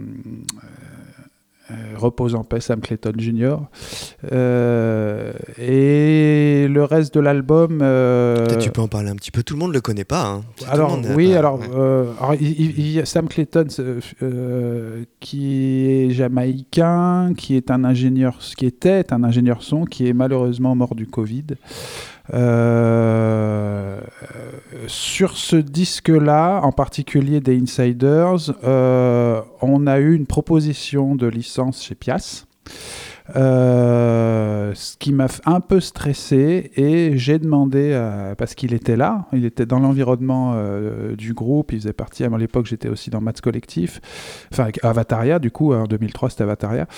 [SPEAKER 5] euh, repose en paix, Sam Clayton junior Euh, et le reste de l'album. euh,
[SPEAKER 4] Peut-être tu peux en parler un petit peu. Tout le monde le connaît pas. Hein. Tout le
[SPEAKER 5] alors
[SPEAKER 4] monde n'a
[SPEAKER 5] oui,
[SPEAKER 4] pas-
[SPEAKER 5] alors,
[SPEAKER 4] ouais.
[SPEAKER 5] euh, alors, il, il- il y a Sam Clayton euh, euh, qui est jamaïcain, qui est un ingénieur, qui était un ingénieur son, qui est malheureusement mort du Covid. Euh, sur ce disque-là, en particulier des Insiders, euh, on a eu une proposition de licence chez Pias. Euh, ce qui m'a un peu stressé, et j'ai demandé, à, parce qu'il était là, il était dans l'environnement euh, du groupe, il faisait partie, à l'époque j'étais aussi dans Maths Collectif, enfin avec Avataria du coup, en deux mille trois c'était Avataria,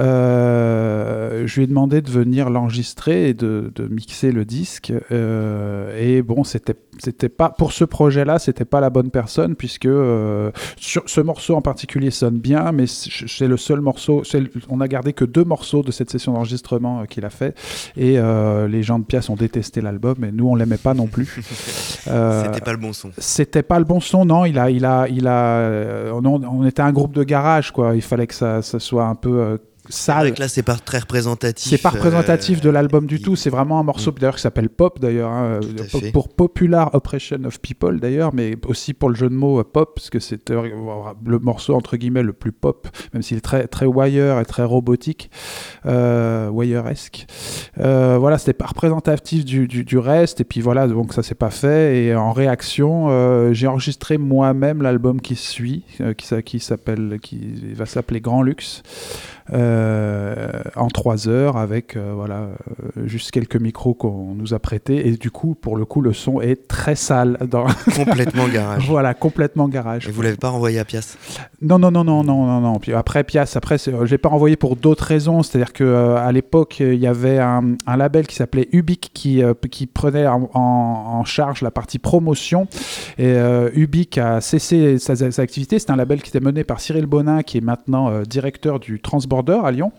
[SPEAKER 5] euh, je lui ai demandé de venir l'enregistrer et de, de mixer le disque, euh, et bon c'était, c'était pas, pour ce projet-là c'était pas la bonne personne, puisque euh, sur, ce morceau en particulier sonne bien, mais c'est le seul morceau, c'est, on a gardé que deux morceaux de cette session d'enregistrement euh, qu'il a fait, et euh, les gens de Pias ont détesté l'album, et nous on l'aimait pas non plus.
[SPEAKER 4] euh, c'était pas le bon son.
[SPEAKER 5] C'était pas le bon son, non. Il a, il a, il a. Euh, on, on était un groupe de garage, quoi. Il fallait que ça, ça soit un peu. Euh,
[SPEAKER 4] C'est vrai que là, c'est pas très représentatif.
[SPEAKER 5] C'est pas représentatif
[SPEAKER 4] euh,
[SPEAKER 5] de l'album du
[SPEAKER 4] il...
[SPEAKER 5] tout. C'est vraiment un morceau
[SPEAKER 4] mmh.
[SPEAKER 5] d'ailleurs qui s'appelle Pop, d'ailleurs, hein, pour, pour Popular Oppression of People, d'ailleurs, mais aussi pour le jeu de mots Pop, parce que c'est le morceau entre guillemets le plus pop, même s'il est très très wire et très robotique, euh, wire-esque. Euh, voilà, c'était pas représentatif du, du, du reste. Et puis voilà, donc ça s'est pas fait. Et en réaction, euh, j'ai enregistré moi-même l'album qui suit, euh, qui, qui s'appelle, qui va s'appeler Grand Luxe. Euh, en trois heures avec euh, voilà, euh, juste quelques micros qu'on nous a prêtés, et du coup pour le coup le son est très sale dans...
[SPEAKER 4] complètement garage.
[SPEAKER 5] Voilà, complètement garage.
[SPEAKER 4] Et vous l'avez pas renvoyé à Pias?
[SPEAKER 5] Non non non non non non non. Puis après Pias, après c'est... je l'ai pas renvoyé pour d'autres raisons, c'est-à-dire que euh, à l'époque il y avait un, un label qui s'appelait Ubique qui euh, qui prenait en, en, en charge la partie promotion, et euh, Ubique a cessé sa, sa activité. C'est un label qui était mené par Cyril Bonin, qui est maintenant euh, directeur du Transborder à Lyon,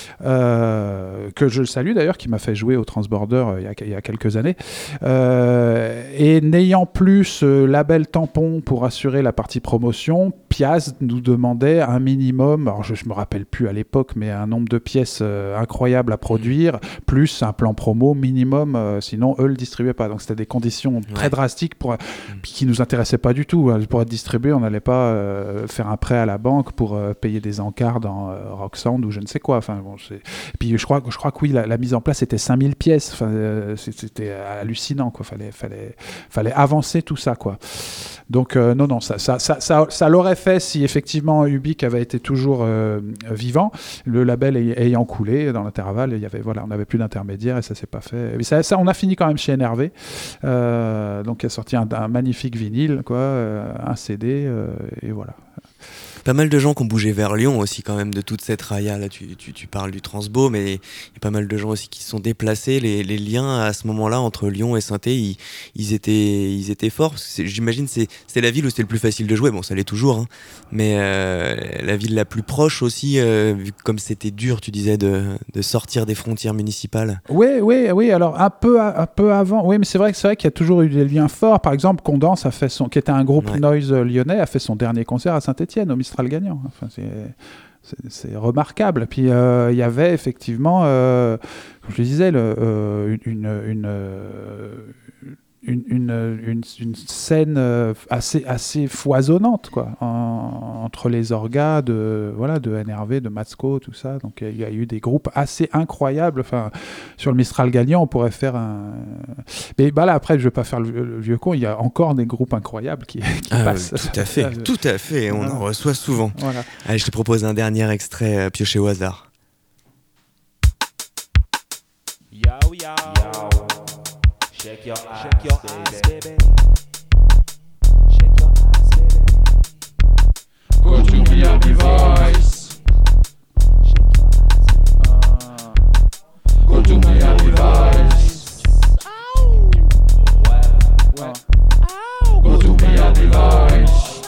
[SPEAKER 5] euh, que je salue d'ailleurs, qui m'a fait jouer au Transborder euh, il, y a, il y a quelques années. Euh, et n'ayant plus ce label tampon pour assurer la partie promotion, Pias nous demandait un minimum, alors je ne me rappelle plus à l'époque, mais un nombre de pièces euh, incroyable à produire, plus un plan promo minimum, euh, sinon eux ne le distribuaient pas. Donc c'était des conditions ouais. très drastiques pour, qui ne nous intéressaient pas du tout. Pour être distribué, on n'allait pas euh, faire un prêt à la banque pour euh, payer des encarts dans euh, Roxanne ou je ne sais quoi. Enfin, bon, c'est... Et puis je crois, je crois que oui, la, la mise en place c'était cinq mille pièces. Enfin, euh, c'était hallucinant, quoi. Fallait, fallait, fallait avancer tout ça, quoi. Donc euh, non, non, ça, ça, ça, ça, ça l'aurait fait si effectivement Ubique avait été toujours euh, vivant. Le label ay- ayant coulé dans l'intervalle, il y avait, voilà, on n'avait plus d'intermédiaire et ça s'est pas fait. Mais ça, ça, on a fini quand même chez N R V. Euh, donc il a sorti un, un magnifique vinyle, quoi, euh, un C D, euh, et voilà.
[SPEAKER 4] Pas mal de gens qui ont bougé vers Lyon aussi quand même de toute cette raya. Là, tu, tu, tu parles du Transbo, mais il y a pas mal de gens aussi qui se sont déplacés. Les, les liens à ce moment-là entre Lyon et Saint-Étienne, ils, ils, étaient, ils étaient forts. C'est, j'imagine que c'est, c'est la ville où c'était le plus facile de jouer. Bon, ça l'est toujours, hein. Mais euh, la ville la plus proche aussi, euh, vu comme c'était dur, tu disais, de, de sortir des frontières municipales.
[SPEAKER 5] Oui, oui, oui. Alors un peu, un peu avant. Oui, mais c'est vrai que c'est vrai qu'il y a toujours eu des liens forts. Par exemple, Condense a fait son, qui était un groupe ouais. noise lyonnais, a fait son dernier concert à Saint-Étienne au Mistral gagnant. Enfin, c'est, c'est, c'est remarquable. Puis il euh, y avait effectivement, euh, comme je le disais, le, euh, une, une, euh, une, une, une, une scène assez, assez foisonnante, quoi, en, entre les orgas de, voilà, de N R V, de Matzko, tout ça. Donc il y a eu des groupes assez incroyables. Enfin, sur le Mistral gagnant, on pourrait faire un... Mais bah là, après, je ne vais pas faire le, le vieux con, il y a encore des groupes incroyables qui, qui
[SPEAKER 4] ah,
[SPEAKER 5] passent.
[SPEAKER 4] Tout à fait, tout à fait. On voilà. en reçoit souvent. Voilà. Allez, je te propose un dernier extrait euh, pioché au hasard.
[SPEAKER 6] Yo, yo, yo. Shake your ass, Shake your ass baby. Shake your ass, baby. Go to me a device. Shake your ass, baby. Go to me a device. Ow. Ouais, ouais. Ow. Go to me a device.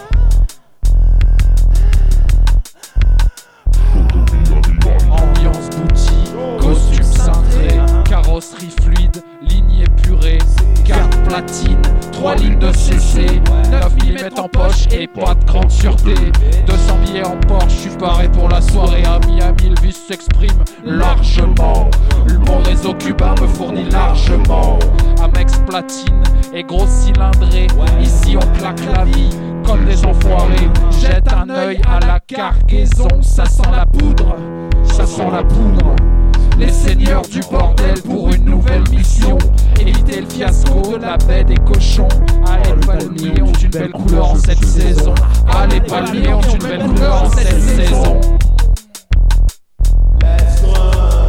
[SPEAKER 6] Ambiance boutique, costume cintré, carrosserie fluide, ligne épurée, carte platine, trois lignes de C C, neuf millimètres en poche et pas de grande sûreté. deux cents billets en Porsche, je suis paré pour la soirée à Miami, le vice s'exprime largement. Mon réseau cubain me fournit largement. Amex platine et gros cylindré, ici on claque la vie comme des enfoirés. Jette un œil à la cargaison, ça sent la poudre, ça sent la poudre. Les seigneurs du bordel pour une nouvelle mission. Éviter le fiasco de la baie des cochons. Allez, les palmiers ont une belle couleur en cette saison. Allez, les palmiers ont une belle couleur en cette saison. Let's go.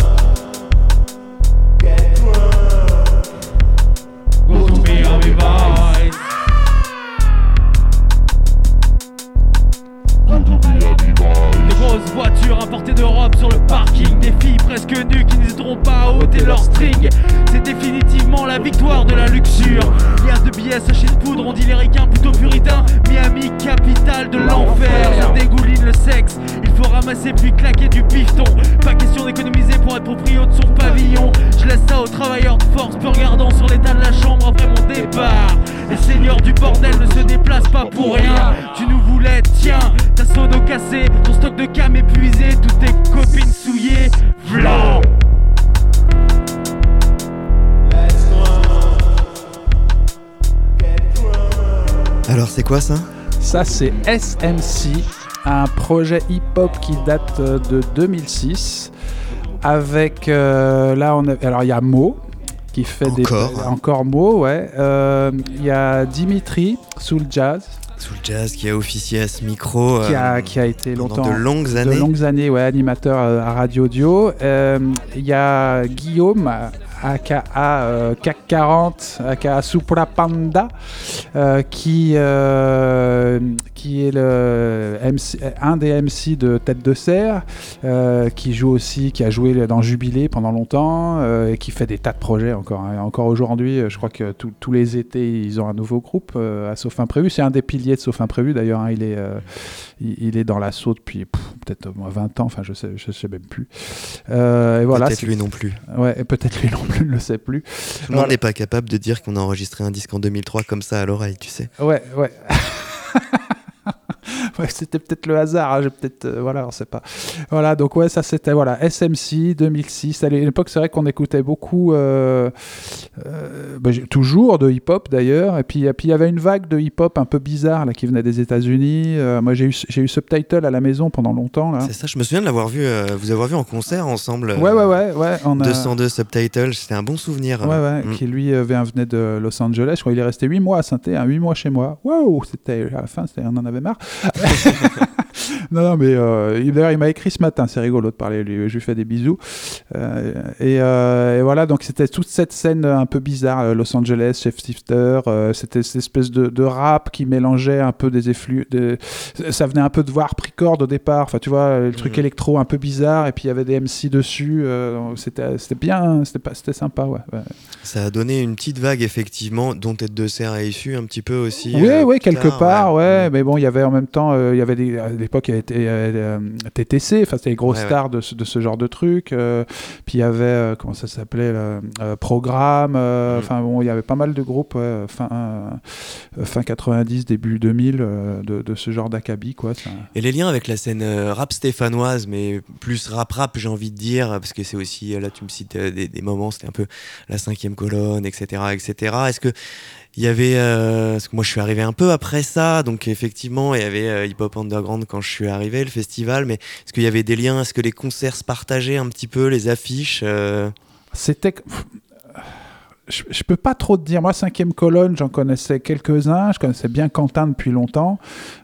[SPEAKER 7] presque nus qui n'hésiteront pas à ôter leur string. C'est définitivement la victoire de la luxure. Liasse de billets sachets de poudre, on dit les ricains plutôt puritains. Miami, capitale de l'enfer, ça dégouline le sexe. Il faut ramasser puis claquer du bifton. Pas question d'économiser pour être proprio de son pavillon. Je laisse ça aux travailleurs de force, peu regardant sur l'état de la chambre après mon départ. Les seigneurs du bordel ne se déplacent pas pour rien. Tu nous voulais, tiens, ta sono cassée, ton stock de cam épuisé, toutes tes copines souillées, vlan.
[SPEAKER 4] Alors c'est quoi ça ?
[SPEAKER 5] Ça c'est S M C, un projet hip-hop qui date de deux mille six. Avec euh, là on a, alors il y a Mo qui fait
[SPEAKER 4] encore.
[SPEAKER 5] des encore Mo, ouais. Il euh, y a Dimitri Soul Jazz.
[SPEAKER 4] Soul Jazz qui a officié à ce micro
[SPEAKER 5] qui a,
[SPEAKER 4] euh,
[SPEAKER 5] qui a été longtemps
[SPEAKER 4] de longues années,
[SPEAKER 5] de longues années, ouais, animateur euh, à Radio Audio. Il euh, y a Guillaume aka euh, C A C quarante, aka Supra Panda, euh, qui, euh, qui est le M C, un des M C de Tête de Serre, euh, qui joue aussi, qui a joué dans Jubilé pendant longtemps, euh, et qui fait des tas de projets encore. Hein. Encore aujourd'hui, je crois que tout, tous les étés, ils ont un nouveau groupe euh, à Sauf Imprévu. C'est un des piliers de Sauf Imprévu d'ailleurs. Hein. Il, est, euh, il, il est dans l'assaut depuis pff, peut-être moins vingt ans, enfin je sais, je sais même plus. Euh, et voilà,
[SPEAKER 4] peut-être
[SPEAKER 5] c'est...
[SPEAKER 4] lui non plus.
[SPEAKER 5] Ouais, peut-être lui non plus, je ne le sais plus.
[SPEAKER 4] Tout le
[SPEAKER 5] voilà.
[SPEAKER 4] monde n'est pas capable de dire qu'on a enregistré un disque en deux mille trois comme ça à l'oreille, tu sais.
[SPEAKER 5] Ouais, ouais. Ouais, c'était peut-être le hasard, hein, j'ai peut-être, euh, voilà, on sait pas. Voilà, donc ouais, ça c'était voilà S M C deux mille six. À l'époque, c'est vrai qu'on écoutait beaucoup, euh, euh, bah, toujours de hip-hop d'ailleurs. Et puis, et puis il y avait une vague de hip-hop un peu bizarre là qui venait des États-Unis. Euh, moi, j'ai eu j'ai eu Subtitle à la maison pendant longtemps là.
[SPEAKER 4] C'est ça, je me souviens de l'avoir vu, euh, vous avoir vu en concert ensemble.
[SPEAKER 5] Ouais, ouais, ouais, ouais. On a...
[SPEAKER 4] deux cent deux Subtitle, c'était un bon souvenir.
[SPEAKER 5] Ouais, ouais. Mm. Qui lui euh, venait de Los Angeles. Je crois qu'il est resté huit mois à Saint-Étienne, hein, huit mois chez moi. Waouh, c'était à la fin, c'était, on en avait marre. non, non, mais euh, d'ailleurs, il m'a écrit ce matin, c'est rigolo de parler, lui, je lui fais des bisous. Euh, et, euh, et voilà, donc c'était toute cette scène un peu bizarre, Los Angeles, Chef Sifter, euh, c'était cette espèce de, de rap qui mélangeait un peu des effluves, de, ça venait un peu de voir Precord au départ, enfin tu vois, le truc mmh. électro un peu bizarre, et puis il y avait des M C dessus, euh, c'était, c'était bien, c'était, pas, c'était sympa, ouais, ouais.
[SPEAKER 4] Ça a donné une petite vague, effectivement, dont Tête de Serre a issu un petit peu aussi.
[SPEAKER 5] Oui,
[SPEAKER 4] euh,
[SPEAKER 5] oui, quelque
[SPEAKER 4] tard,
[SPEAKER 5] part, ouais, ouais.
[SPEAKER 4] Mmh.
[SPEAKER 5] Mais bon, il y avait en même temps, euh, il y avait des, à l'époque, il y avait euh, T T C, enfin, c'était les grosses
[SPEAKER 4] ouais,
[SPEAKER 5] stars
[SPEAKER 4] ouais.
[SPEAKER 5] de, ce, de ce genre de trucs. Euh, puis il y avait, euh, comment ça s'appelait, là, euh, Programme, enfin, euh, mmh. bon, il y avait pas mal de groupes, ouais, fin, euh, fin quatre-vingt-dix, début deux mille, euh, de, de ce genre d'acabit, quoi. Ça.
[SPEAKER 4] Et les liens avec la scène euh, rap stéphanoise, mais plus rap-rap, j'ai envie de dire, parce que c'est aussi, là, tu me cites euh, des, des moments, c'était un peu la cinquième colonne, et cetera, et cetera. Est-ce que il y avait, euh, parce que moi je suis arrivé un peu après ça, donc effectivement il y avait euh, Hip Hop Underground quand je suis arrivé, le festival, mais est-ce qu'il y avait des liens, est-ce que les concerts se partageaient un petit peu, les affiches euh...
[SPEAKER 5] C'était... Je, je peux pas trop te dire. Moi, cinquième colonne, j'en connaissais quelques-uns. Je connaissais bien Quentin depuis longtemps.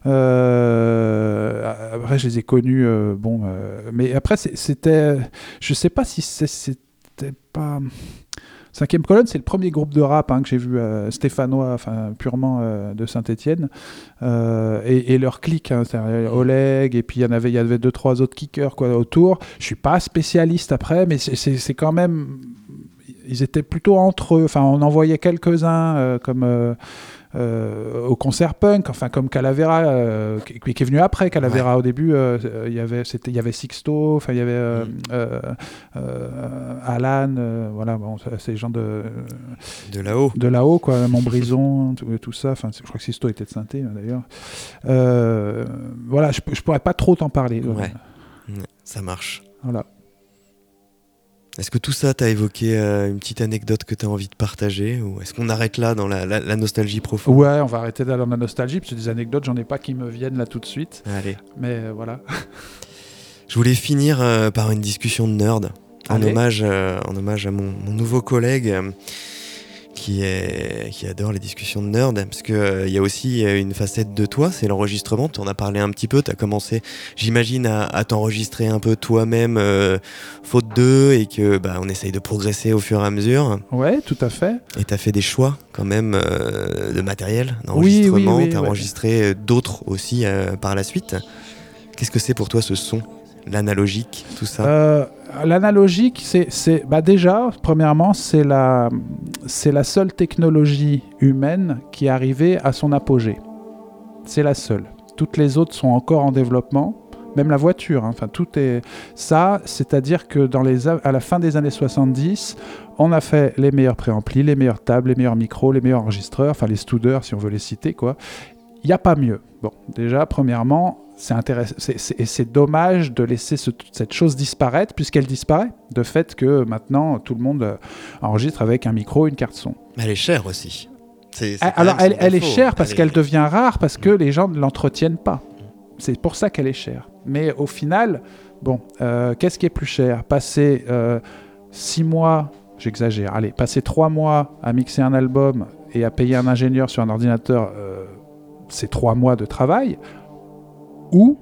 [SPEAKER 5] Euh, après, je les ai connus. Euh, bon, euh, mais après, c'était... Je sais pas si c'était pas... Cinquième colonne, c'est le premier groupe de rap hein, que j'ai vu euh, stéphanois, enfin purement euh, de Saint-Étienne, euh, et, et leur clique, hein, c'est-à-dire Oleg, et puis il y en avait, il y avait deux trois autres kickers quoi autour. Je suis pas spécialiste après, mais c'est, c'est, c'est quand même, ils étaient plutôt entre eux. Enfin, on en voyait quelques-uns euh, comme. Euh, Euh, au concert punk, enfin comme Calavera, euh, qui, qui est venu après Calavera. Ouais. Au début, euh, il y avait, c'était, il y avait Sixto, enfin il y avait euh, mm. euh, euh, Alan, euh, voilà, bon, c'est les gens de
[SPEAKER 4] de là-haut,
[SPEAKER 5] de là-haut quoi, Montbrison, tout, tout ça. Enfin, je crois que Sixto était de Saint-Étienne d'ailleurs. Euh, voilà, je, je pourrais pas trop t'en parler.
[SPEAKER 4] Ouais, ouais ça marche.
[SPEAKER 5] Voilà.
[SPEAKER 4] Est-ce que tout ça t'a évoqué euh, une petite anecdote que t'as envie de partager, ou est-ce qu'on arrête là dans la, la, la nostalgie profonde ?
[SPEAKER 5] Ouais, on va arrêter là dans la nostalgie, parce que des anecdotes, j'en ai pas qui me viennent là tout de suite.
[SPEAKER 4] Allez.
[SPEAKER 5] Mais euh, voilà.
[SPEAKER 4] Je voulais finir euh, par une discussion de nerd, en hommage, euh, en hommage à mon, mon nouveau collègue euh, qui, est, qui adore les discussions de nerd, parce qu'il euh, y a aussi une facette de toi, c'est l'enregistrement. Tu en as parlé un petit peu, tu as commencé, j'imagine, à, à t'enregistrer un peu toi-même, euh, faute d'eux, et que bah, on essaye de progresser au fur et à mesure.
[SPEAKER 5] Ouais, tout à fait.
[SPEAKER 4] Et tu as fait des choix quand même euh, de matériel, d'enregistrement,
[SPEAKER 5] oui, oui, oui,
[SPEAKER 4] tu as
[SPEAKER 5] ouais.
[SPEAKER 4] enregistré d'autres aussi euh, par la suite. Qu'est-ce que c'est pour toi ce son ? l'analogique, tout ça
[SPEAKER 5] euh, L'analogique, c'est, c'est bah déjà, premièrement, c'est la, c'est la seule technologie humaine qui est arrivée à son apogée. C'est la seule. Toutes les autres sont encore en développement. Même la voiture, hein. Enfin tout est ça, c'est-à-dire que dans les a... à la fin des années soixante-dix, on a fait les meilleurs préamplis, les meilleures tables, les meilleurs micros, les meilleurs enregistreurs, enfin les studers si on veut les citer, quoi. Il n'y a pas mieux. Bon, déjà, premièrement, c'est intéressant, c'est, c'est... et c'est dommage de laisser ce... cette chose disparaître, puisqu'elle disparaît, de fait que maintenant tout le monde enregistre avec un micro, une carte son.
[SPEAKER 4] Elle est chère aussi. C'est, c'est
[SPEAKER 5] Alors elle, elle est chère parce
[SPEAKER 4] elle
[SPEAKER 5] qu'elle
[SPEAKER 4] est...
[SPEAKER 5] devient rare, parce que les gens ne l'entretiennent pas. C'est pour ça qu'elle est chère. Mais au final, bon, euh, qu'est-ce qui est plus cher ? Passer euh, six mois, j'exagère, allez, passer trois mois à mixer un album et à payer un ingénieur sur un ordinateur, euh, c'est trois mois de travail, ou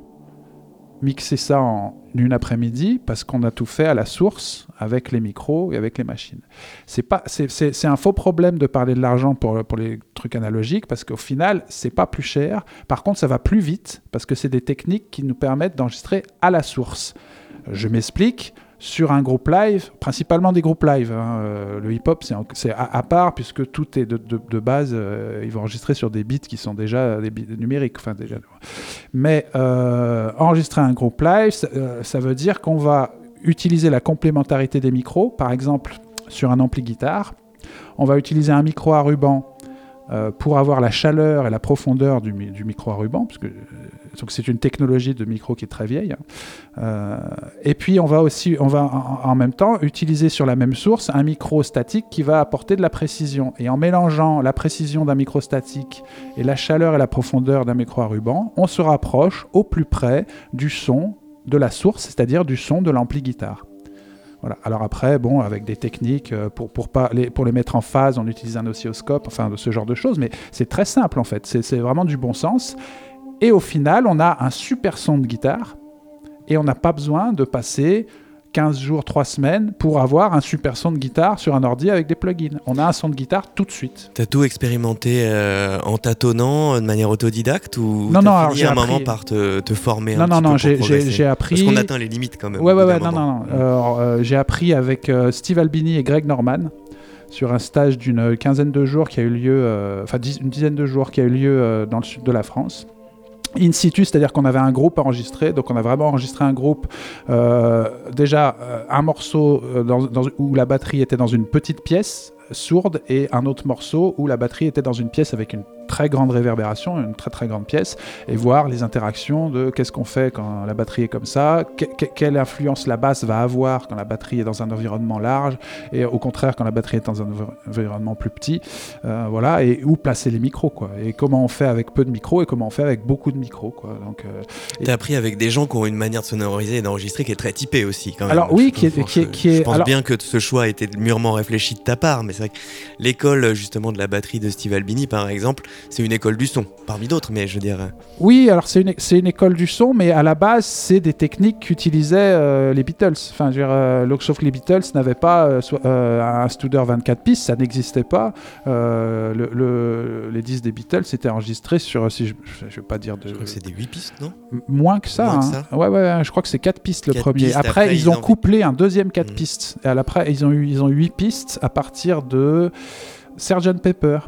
[SPEAKER 5] mixer ça en une après-midi parce qu'on a tout fait à la source avec les micros et avec les machines. C'est pas, c'est, c'est, c'est un faux problème de parler de l'argent pour, pour les trucs analogiques parce qu'au final, c'est pas plus cher. Par contre, ça va plus vite parce que c'est des techniques qui nous permettent d'enregistrer à la source. Je m'explique. Sur un groupe live, principalement des groupes live, hein, euh, le hip-hop c'est, en, c'est à, à part puisque tout est de, de, de base, euh, ils vont enregistrer sur des bits qui sont déjà des bits numériques. Enfin, déjà. Mais euh, enregistrer un groupe live, ça, euh, ça veut dire qu'on va utiliser la complémentarité des micros. Par exemple, sur un ampli guitare, on va utiliser un micro à ruban euh, pour avoir la chaleur et la profondeur du, du micro à ruban, parce que euh, donc c'est une technologie de micro qui est très vieille. Hein. Euh, et puis on va aussi, on va en, en même temps utiliser sur la même source un micro statique qui va apporter de la précision. Et en mélangeant la précision d'un micro statique et la chaleur et la profondeur d'un micro à ruban, on se rapproche au plus près du son de la source, c'est-à-dire du son de l'ampli guitare. Voilà. Alors après, bon, avec des techniques pour, pour, pas les, pour les mettre en phase, on utilise un oscilloscope, enfin de ce genre de choses, mais c'est très simple en fait, c'est, c'est vraiment du bon sens. Et au final, on a un super son de guitare et on n'a pas besoin de passer quinze jours, trois semaines pour avoir un super son de guitare sur un ordi avec des plugins. On a un son de guitare tout de suite.
[SPEAKER 4] T'as tout expérimenté euh, en tâtonnant, de manière autodidacte ou
[SPEAKER 5] non,
[SPEAKER 4] t'as
[SPEAKER 5] non, alors
[SPEAKER 4] fini
[SPEAKER 5] j'ai
[SPEAKER 4] à un
[SPEAKER 5] appris...
[SPEAKER 4] moment par te, te former
[SPEAKER 5] non,
[SPEAKER 4] un
[SPEAKER 5] non,
[SPEAKER 4] petit
[SPEAKER 5] non,
[SPEAKER 4] peu
[SPEAKER 5] j'ai,
[SPEAKER 4] pour
[SPEAKER 5] j'ai,
[SPEAKER 4] progresser
[SPEAKER 5] j'ai appris...
[SPEAKER 4] Parce qu'on atteint les limites quand même.
[SPEAKER 5] Ouais, ouais, ouais, non, non, non. Alors, euh, j'ai appris avec euh, Steve Albini et Greg Norman sur un stage d'une quinzaine de jours qui a eu lieu, euh, enfin une dizaine de jours qui a eu lieu euh, dans le sud de la France. In situ, c'est-à-dire qu'on avait un groupe enregistré, donc on a vraiment enregistré un groupe, euh, déjà euh, un morceau euh, dans, dans, où la batterie était dans une petite pièce sourde et un autre morceau où la batterie était dans une pièce avec une très grande réverbération, une très très grande pièce, et voir les interactions de qu'est-ce qu'on fait quand la batterie est comme ça, que, que, quelle influence la basse va avoir quand la batterie est dans un environnement large, et au contraire quand la batterie est dans un environnement plus petit, euh, voilà, et où placer les micros, quoi, et comment on fait avec peu de micros et comment on fait avec beaucoup de micros, quoi. Donc, euh,
[SPEAKER 4] t'as et... appris avec des gens qui ont une manière de sonoriser et d'enregistrer qui est très typée aussi, quand même.
[SPEAKER 5] Alors oui, qui est, qui est, qui est,
[SPEAKER 4] je pense
[SPEAKER 5] alors...
[SPEAKER 4] bien que ce choix était mûrement réfléchi de ta part, mais c'est vrai que l'école justement de la batterie de Steve Albini, par exemple, c'est une école du son, parmi d'autres, mais je veux dire...
[SPEAKER 5] Oui, alors c'est une, c'est une école du son, mais à la base, c'est des techniques qu'utilisaient euh, les Beatles. Enfin, je veux dire, euh, sauf que les Beatles n'avaient pas euh, so, euh, un Studer vingt-quatre pistes, ça n'existait pas. Euh, le, le, les disques des Beatles étaient enregistrés sur, si je ne vais pas dire de...
[SPEAKER 4] Je crois que c'est des huit pistes, non ?
[SPEAKER 5] Moins que ça.
[SPEAKER 4] Moins
[SPEAKER 5] hein.
[SPEAKER 4] que ça.
[SPEAKER 5] Ouais, ouais, je crois que c'est quatre pistes le
[SPEAKER 4] quatre
[SPEAKER 5] premier.
[SPEAKER 4] Pistes,
[SPEAKER 5] après,
[SPEAKER 4] après,
[SPEAKER 5] ils,
[SPEAKER 4] ils
[SPEAKER 5] ont
[SPEAKER 4] en...
[SPEAKER 5] couplé un deuxième quatre
[SPEAKER 4] mmh.
[SPEAKER 5] pistes. Et après, ils ont eu, ils ont eu huit pistes à partir de sergent Pepper.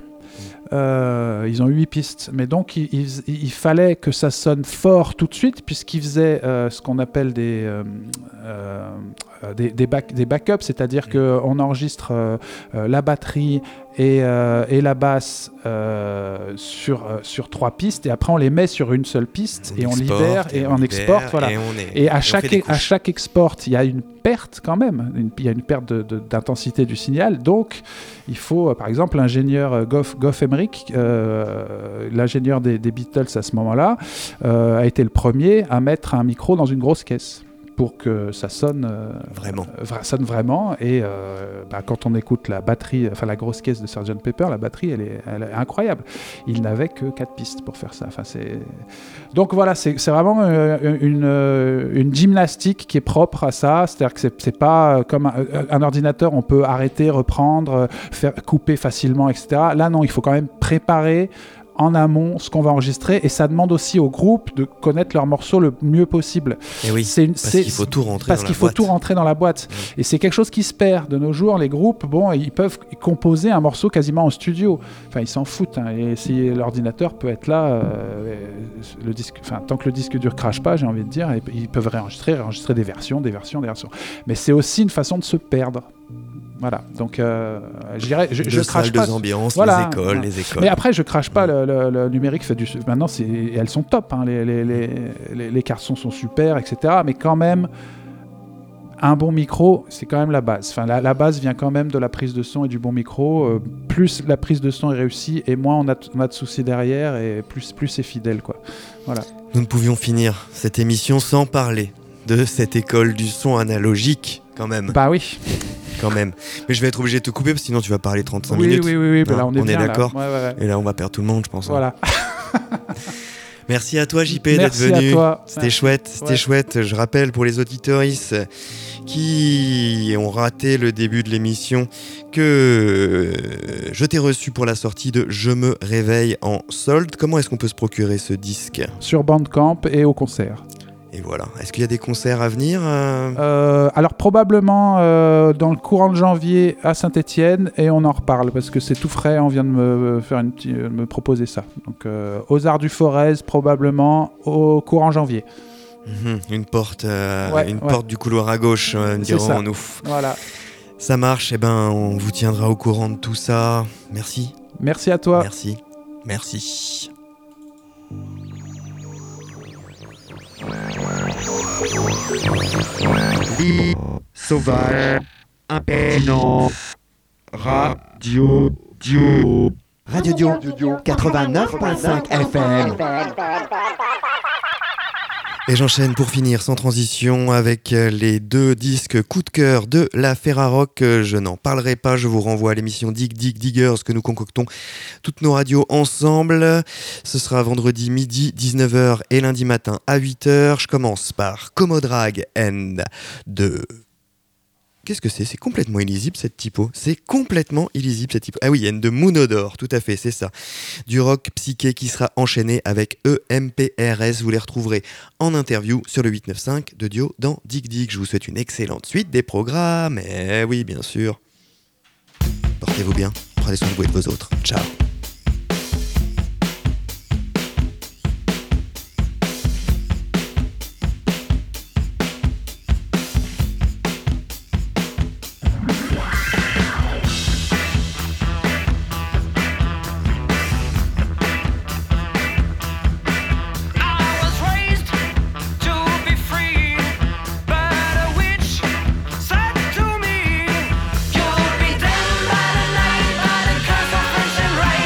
[SPEAKER 5] Euh, ils ont eu huit pistes, mais donc il, il, il fallait que ça sonne fort tout de suite, puisqu'ils faisaient euh, ce qu'on appelle des, euh, euh, des, des, back, des backups, c'est-à-dire qu'on enregistre euh, euh, la batterie et, euh, et la basse euh, sur, euh, sur trois pistes, et après on les met sur une seule piste,
[SPEAKER 4] on
[SPEAKER 5] et on
[SPEAKER 4] exporte,
[SPEAKER 5] libère, et, et on, on exporte, voilà.
[SPEAKER 4] Et, on est,
[SPEAKER 5] et, à,
[SPEAKER 4] et
[SPEAKER 5] chaque, à chaque export, il y a une perte quand même, une, il y a une perte de, de, d'intensité du signal, donc il faut, euh, par exemple, l'ingénieur euh, Goff, Goff Emmerich, euh, l'ingénieur des, des Beatles à ce moment-là, euh, a été le premier à mettre un micro dans une grosse caisse pour que ça sonne euh,
[SPEAKER 4] vraiment.
[SPEAKER 5] Euh, sonne vraiment. Et euh, bah, quand on écoute la batterie, enfin la grosse caisse de sergent Pepper, la batterie, elle est, elle est incroyable. Il n'avait que quatre pistes pour faire ça. Enfin, c'est... Donc voilà, c'est, c'est vraiment euh, une, euh, une gymnastique qui est propre à ça. C'est-à-dire que c'est, c'est pas comme un, un ordinateur, on peut arrêter, reprendre, faire couper facilement, et cetera. Là, non, il faut quand même préparer en amont ce qu'on va enregistrer, et ça demande aussi au groupe de connaître leur morceau le mieux possible.
[SPEAKER 4] Et oui,
[SPEAKER 5] c'est une,
[SPEAKER 4] parce
[SPEAKER 5] c'est,
[SPEAKER 4] qu'il faut tout rentrer
[SPEAKER 5] parce
[SPEAKER 4] dans
[SPEAKER 5] qu'il
[SPEAKER 4] la
[SPEAKER 5] faut
[SPEAKER 4] boîte.
[SPEAKER 5] tout rentrer dans la boîte.
[SPEAKER 4] Mmh.
[SPEAKER 5] Et c'est quelque chose qui se perd de nos jours. Les groupes, bon, ils peuvent composer un morceau quasiment en studio. Enfin, ils s'en foutent. Hein. Et si l'ordinateur peut être là, euh, le disque, enfin, tant que le disque dur crache pas, j'ai envie de dire, ils peuvent réenregistrer, réenregistrer des versions, des versions, des versions. Mais c'est aussi une façon de se perdre. Voilà, donc euh, je dirais, je, je crache pas.
[SPEAKER 4] Deux ambiances,
[SPEAKER 5] voilà.
[SPEAKER 4] les écoles, les écoles.
[SPEAKER 5] Mais après, je crache pas. Le, le, le numérique fait du. Maintenant, c'est, elles sont top. Hein, les, les, les, les, les cartes son sont super, et cetera. Mais quand même, un bon micro, c'est quand même la base. Enfin, la, la base vient quand même de la prise de son et du bon micro. Euh, plus la prise de son est réussie, et moins on a, on a de soucis derrière, et plus, plus c'est fidèle, quoi. Voilà.
[SPEAKER 4] Nous ne pouvions finir cette émission sans parler de cette école du son analogique, quand même.
[SPEAKER 5] Bah oui.
[SPEAKER 4] Quand même. Mais je vais être obligé de te couper parce que sinon tu vas parler trente-cinq
[SPEAKER 5] oui,
[SPEAKER 4] minutes.
[SPEAKER 5] Oui, oui, oui.
[SPEAKER 4] Non,
[SPEAKER 5] là, on est,
[SPEAKER 4] on
[SPEAKER 5] bien,
[SPEAKER 4] est d'accord.
[SPEAKER 5] Ouais, ouais, ouais.
[SPEAKER 4] Et là, on va perdre tout le monde, je pense.
[SPEAKER 5] Voilà.
[SPEAKER 4] Merci à toi, J P,
[SPEAKER 5] Merci
[SPEAKER 4] d'être venu.
[SPEAKER 5] à toi.
[SPEAKER 4] C'était chouette, c'était
[SPEAKER 5] ouais.
[SPEAKER 4] chouette. Je rappelle pour les auditeuristes qui ont raté le début de l'émission que je t'ai reçu pour la sortie de Je me réveille en solde. Comment est-ce qu'on peut se procurer ce disque ?
[SPEAKER 5] Sur Bandcamp et au concert.
[SPEAKER 4] Et voilà. Est-ce qu'il y a des concerts à venir euh...
[SPEAKER 5] Euh, Alors probablement euh, dans le courant de janvier à Saint-Étienne, et on en reparle parce que c'est tout frais. On vient de me faire une petite, me proposer ça. Donc euh, aux Arts du Forez probablement au courant janvier.
[SPEAKER 4] Mmh, une porte, euh,
[SPEAKER 5] ouais,
[SPEAKER 4] une
[SPEAKER 5] ouais.
[SPEAKER 4] porte du couloir à gauche, euh, dirons-nous.
[SPEAKER 5] Voilà.
[SPEAKER 4] Ça marche. Et eh ben, on vous tiendra au courant de tout ça. Merci.
[SPEAKER 5] Merci à toi.
[SPEAKER 4] Merci. Merci.
[SPEAKER 8] Libre, sauvage, impertinent, radio, dio.
[SPEAKER 9] Radio Dio, quatre-vingt-neuf virgule cinq F M.
[SPEAKER 4] Et j'enchaîne pour finir sans transition avec les deux disques coup de cœur de la Ferrarock. Je n'en parlerai pas, je vous renvoie à l'émission Dig Dig Diggers que nous concoctons toutes nos radios ensemble. Ce sera vendredi midi dix-neuf heures et lundi matin à huit heures. Je commence par Comodrag and de... Qu'est-ce que c'est ? C'est complètement illisible cette typo. C'est complètement illisible cette typo. Ah oui, il y a de Moonodore, tout à fait, c'est ça. Du rock psyché qui sera enchaîné avec E M P R S. Vous les retrouverez en interview sur le huit neuf cinq de Dio dans Dig Dig. Je vous souhaite une excellente suite des programmes. Eh oui, bien sûr. Portez-vous bien. Prenez soin de vous et de vos autres. Ciao.
[SPEAKER 10] You'll be damned by the night, by the curse of French and rain.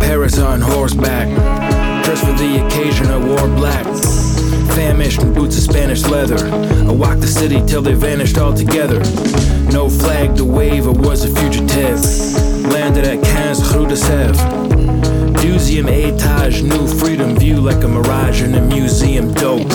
[SPEAKER 10] Paris on horseback. Dressed for the occasion, I wore black. Famished in boots of Spanish leather. I walked the city till they vanished altogether. No flag to wave, I was a fugitive. Landed at quinze Rue de Sèvres. Museum étage, new freedom view like a mirage in a museum. Dope.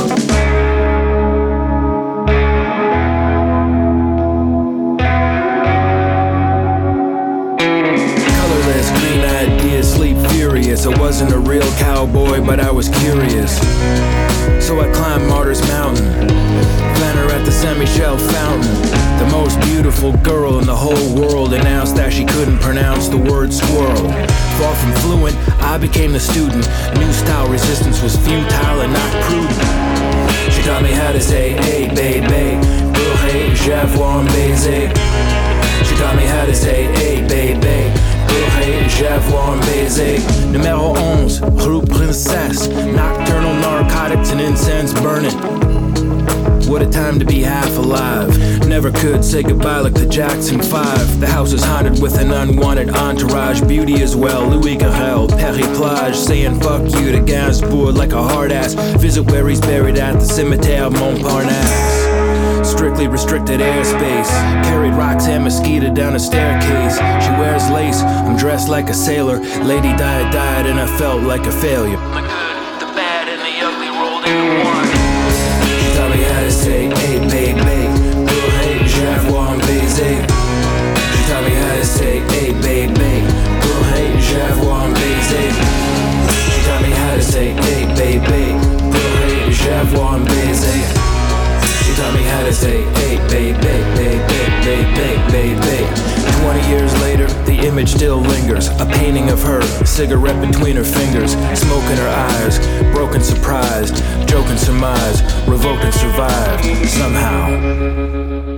[SPEAKER 10] I wasn't a real cowboy, but I was curious. So I climbed Martyrs Mountain, found her at the Saint Michel fountain. The most beautiful girl in the whole world announced that she couldn't pronounce the word squirrel. Far from fluent, I became the student. New style resistance was futile and not prudent. She taught me how to say, hey, baby, pour hey, j'avoue un baiser. She taught me how to say, hey, baby, hey, j'avoue un baiser. Numéro onze, Rue Princesse. Nocturnal narcotics and incense burning. What a time to be half alive. Never could say goodbye like the Jackson five. The house is haunted with an unwanted entourage. Beauty as well, Louis Garrel, Perry Plage. Saying fuck you to Gainsbourg like a hard ass. Visit where he's buried at the Cimetière Montparnasse. Strictly restricted airspace. Carried Roxanne Mosquito down a staircase. She wears lace, I'm dressed like a sailor. Lady died, died, and I felt like a failure. The good, the bad, and the ugly rolled into one. She taught me how to say, hey, baby, pour hey, j'avoue un baiser. She taught me how to say, hey, baby, pour hey, j'avoue un baiser. She taught me how to say, hey, baby, pour hey, j'avoue un baiser. She taught me how to say, hey, baby, baby, baby, baby, baby. Twenty years later, the image still lingers. A painting of her, a cigarette between her fingers. Smoke in her eyes, broken surprise. Joke and surmise, revoke and survive. Somehow